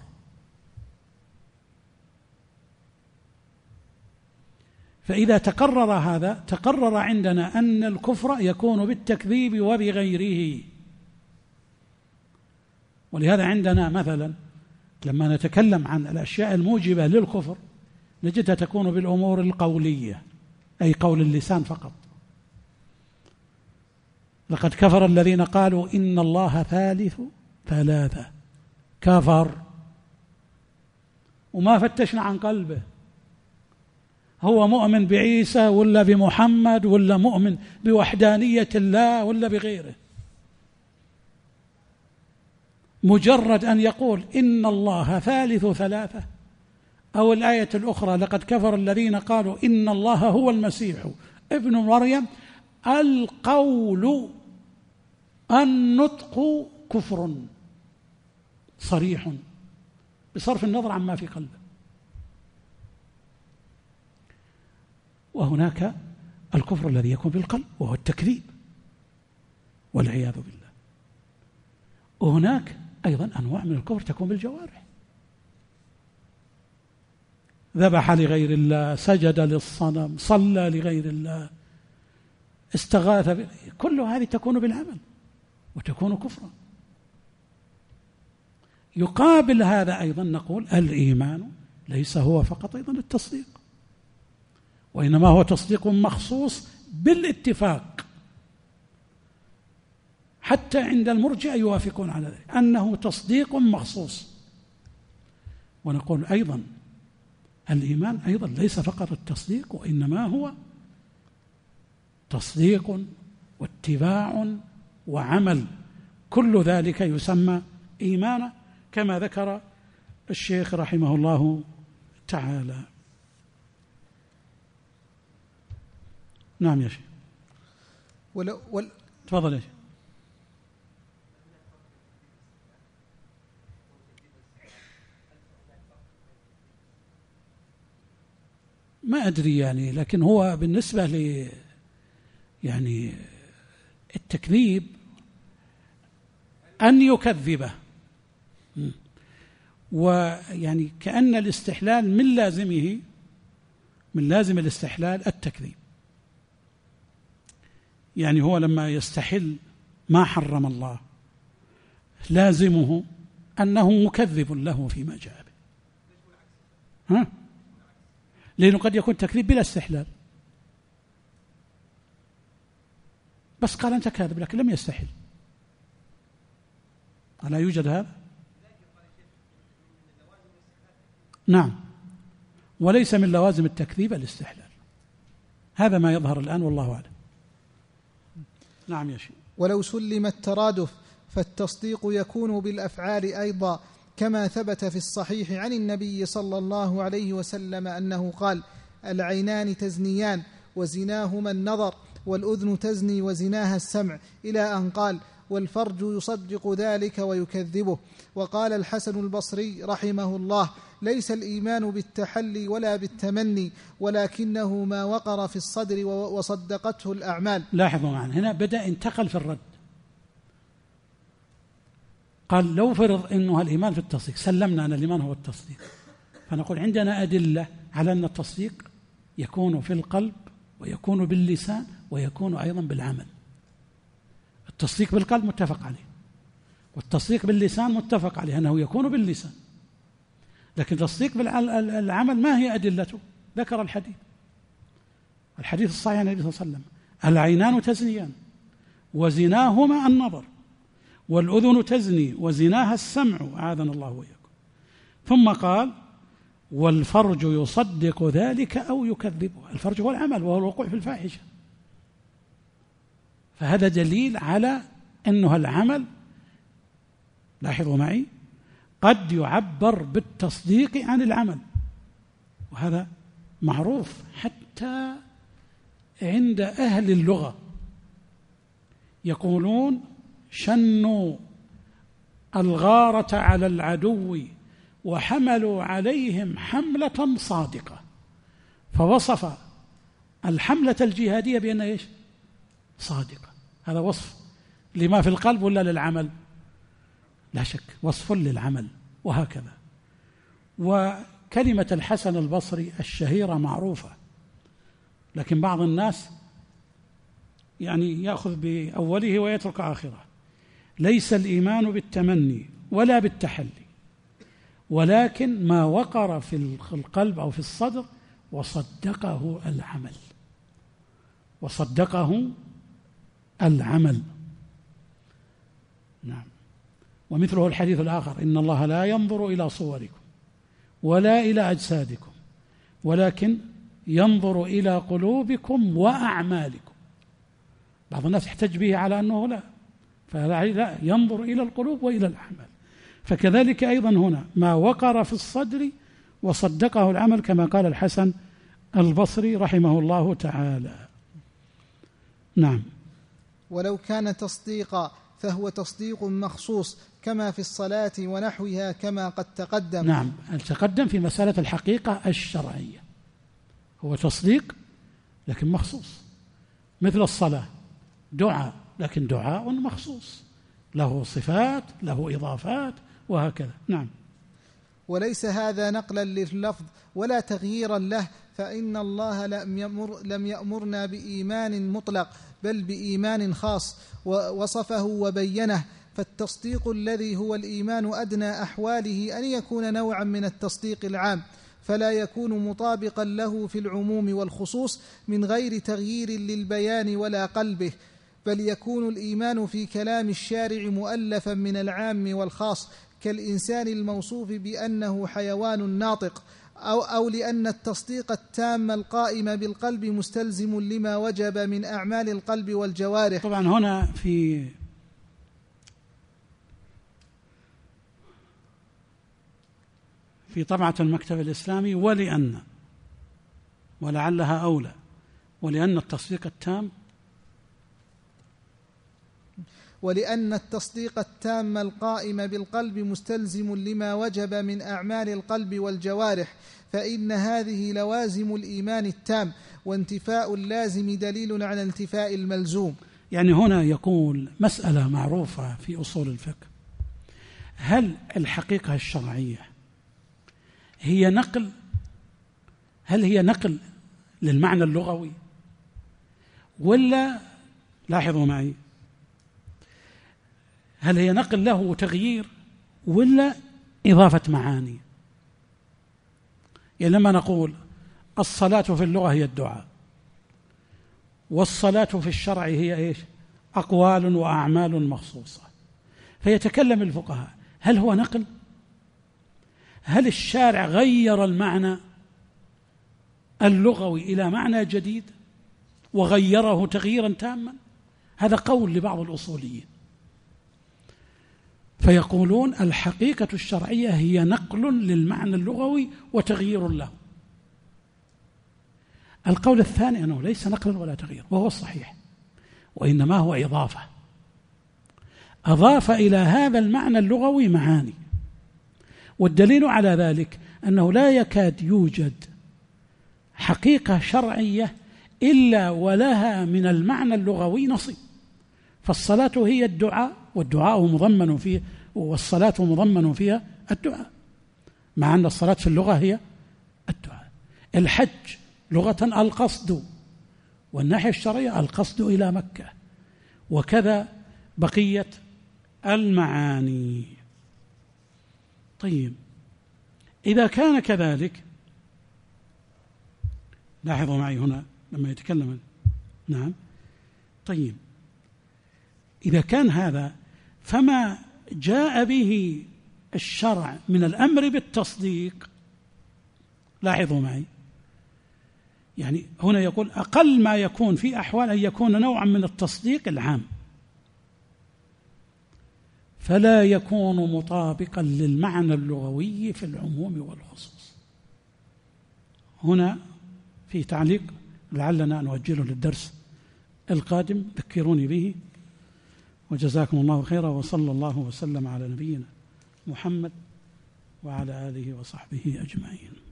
فإذا تقرر هذا، تقرر عندنا أن الكفر يكون بالتكذيب وبغيره. ولهذا عندنا مثلا لما نتكلم عن الأشياء الموجبة للكفر نجدها تكون بالأمور القولية، أي قول اللسان فقط. لقد كفر الذين قالوا إن الله ثالث ثلاثة، كفر وما فتشنا عن قلبه هو مؤمن بعيسى ولا بمحمد ولا مؤمن بوحدانية الله ولا بغيره. مجرد أن يقول إن الله ثالث ثلاثة، أو الآية الأخرى لقد كفر الذين قالوا إن الله هو المسيح ابن مريم، القول النطق كفر صريح بصرف النظر عما في قلبه. وهناك الكفر الذي يكون في القلب وهو التكذيب والعياذ بالله. وهناك أيضا أنواع من الكفر تكون بالجوارح، ذبح لغير الله، سجد للصنم، صلى لغير الله، استغاث كل هذه تكون بالعمل وتكون كفرا. يقابل هذا أيضا نقول الإيمان ليس هو فقط أيضا التصديق، وإنما هو تصديق مخصوص بالاتفاق، حتى عند المرجئة يوافقون على ذلك أنه تصديق مخصوص. ونقول أيضا الإيمان أيضا ليس فقط التصديق، وإنما هو تصديق واتباع وعمل، كل ذلك يسمى إيمانا كما ذكر الشيخ رحمه الله تعالى. نعم يا شيخ. تفضل يا شيخ. ما أدري يعني، لكن هو بالنسبة ل يعني التكذيب أن يكذبه، ويعني كأن الاستحلال من لازمه، من لازم الاستحلال التكذيب. يعني هو لما يستحل ما حرم الله لازمه أنه مكذب له فيما جاء به، لأنه قد يكون تكذيب بلا استحلال، بس قال أنت كاذب لكن لم يستحل. ألا يوجد هذا؟ نعم، وليس من لوازم التكذيب الاستحلال، هذا ما يظهر الآن والله أعلم. نعم يا شيخ. ولو سلم الترادف فالتصديق يكون بالأفعال أيضا، كما ثبت في الصحيح عن النبي صلى الله عليه وسلم أنه قال: العينان تزنيان وزناهما النظر، والأذن تزني وزناها السمع، إلى أن قال: والفرج يصدق ذلك ويكذبه. وقال الحسن البصري رحمه الله: ليس الإيمان بالتحلي ولا بالتمني، ولكنه ما وقر في الصدر وصدقته الأعمال. لاحظوا معنا هنا بدأ انتقل في الرد، قال لو فرض أنه الإيمان في التصديق، سلمنا أن الإيمان هو التصديق، فنقول عندنا أدلة على أن التصديق يكون في القلب ويكون باللسان ويكون أيضا بالعمل. التصديق بالقلب متفق عليه، والتصديق باللسان متفق عليه أنه يكون باللسان، لكن تصديق بالعمل ما هي أدلته؟ ذكر الحديث الصحيح عن النبي صلى الله عليه وسلم: العينان تزنيان وزناهما النظر، والأذن تزني وزناها السمع، أعاذنا الله وإياكم. ثم قال: والفرج يصدق ذلك أو يكذبه. الفرج هو العمل وهو الوقوع في الفاحشة، فهذا دليل على أنه العمل، لاحظوا معي، قد يعبر بالتصديق عن العمل، وهذا معروف حتى عند أهل اللغة، يقولون: شنوا الغارة على العدو وحملوا عليهم حملة صادقة، فوصف الحملة الجهادية بأنها إيش؟ صادقة. هذا وصف لما في القلب ولا للعمل؟ لا شك وصف للعمل. وهكذا. وكلمة الحسن البصري الشهيرة معروفة، لكن بعض الناس يعني يأخذ بأوله ويترك آخره: ليس الإيمان بالتمني ولا بالتحلي، ولكن ما وقر في القلب أو في الصدر وصدقه العمل، وصدقه العمل. نعم. ومثله الحديث الآخر: إن الله لا ينظر إلى صوركم ولا إلى أجسادكم ولكن ينظر إلى قلوبكم وأعمالكم. بعض الناس يحتج به على أنه لا ينظر إلى القلوب وإلى الأعمال. فكذلك أيضا هنا ما وقر في الصدر وصدقه العمل، كما قال الحسن البصري رحمه الله تعالى. نعم. ولو كان تصديقا فهو تصديق مخصوص كما في الصلاة ونحوها كما قد تقدم. نعم، تقدم في مسألة الحقيقة الشرعية، هو تصديق لكن مخصوص، مثل الصلاة دعاء لكن دعاء مخصوص، له صفات له إضافات وهكذا. نعم. وليس هذا نقلا لللفظ ولا تغييرا له، فإن الله لم يأمرنا بإيمان مطلق بل بإيمان خاص وصفه وبينه. فالتصديق الذي هو الإيمان أدنى أحواله أن يكون نوعا من التصديق العام، فلا يكون مطابقا له في العموم والخصوص من غير تغيير للبيان ولا قلبه، بل يكون الإيمان في كلام الشارع مؤلفا من العام والخاص، كالإنسان الموصوف بأنه حيوان ناطق، أو لأن التصديق التام القائم بالقلب مستلزم لما وجب من أعمال القلب والجوارح. طبعا هنا في طبعة المكتب الإسلامي ولعلها أولى، ولأن التصديق التام القائم بالقلب مستلزم لما وجب من أعمال القلب والجوارح، فإن هذه لوازم الإيمان التام، وانتفاء اللازم دليل على انتفاء الملزوم. يعني هنا يقول مسألة معروفة في أصول الفقه: هل الحقيقة الشرعية هي نقل للمعنى اللغوي، ولا لاحظوا معي، هل هي نقل له تغيير ولا إضافة معاني؟ يعني لما نقول الصلاة في اللغة هي الدعاء، والصلاة في الشرع هي إيش؟ أقوال وأعمال مخصوصة. فيتكلم الفقهاء: هل هو نقل؟ هل الشارع غير المعنى اللغوي إلى معنى جديد وغيره تغييرا تاما؟ هذا قول لبعض الأصوليين، فيقولون الحقيقة الشرعية هي نقل للمعنى اللغوي وتغيير له. القول الثاني أنه ليس نقلا ولا تغيير، وهو الصحيح، وإنما هو أضاف إلى هذا المعنى اللغوي معاني. والدليل على ذلك أنه لا يكاد يوجد حقيقة شرعية إلا ولها من المعنى اللغوي نصيب. فالصلاة هي الدعاء، والدعاء مضمن فيه، والصلاة مضمن فيها الدعاء، مع أن الصلاة في اللغة هي الدعاء. الحج لغة القصد، والناحية الشرعية القصد إلى مكة، وكذا بقية المعاني. طيب، إذا كان كذلك، لاحظوا معي هنا لما يتكلم. نعم. طيب، إذا كان هذا، فما جاء به الشرع من الأمر بالتصديق، لاحظوا معي، يعني هنا يقول أقل ما يكون في أحوال أن يكون نوعا من التصديق العام، فلا يكون مطابقا للمعنى اللغوي في العموم والخصوص. هنا في تعليق لعلنا نؤجله للدرس القادم، ذكروني به. وجزاكم الله خيرا، وصلى الله وسلم على نبينا محمد وعلى آله وصحبه أجمعين.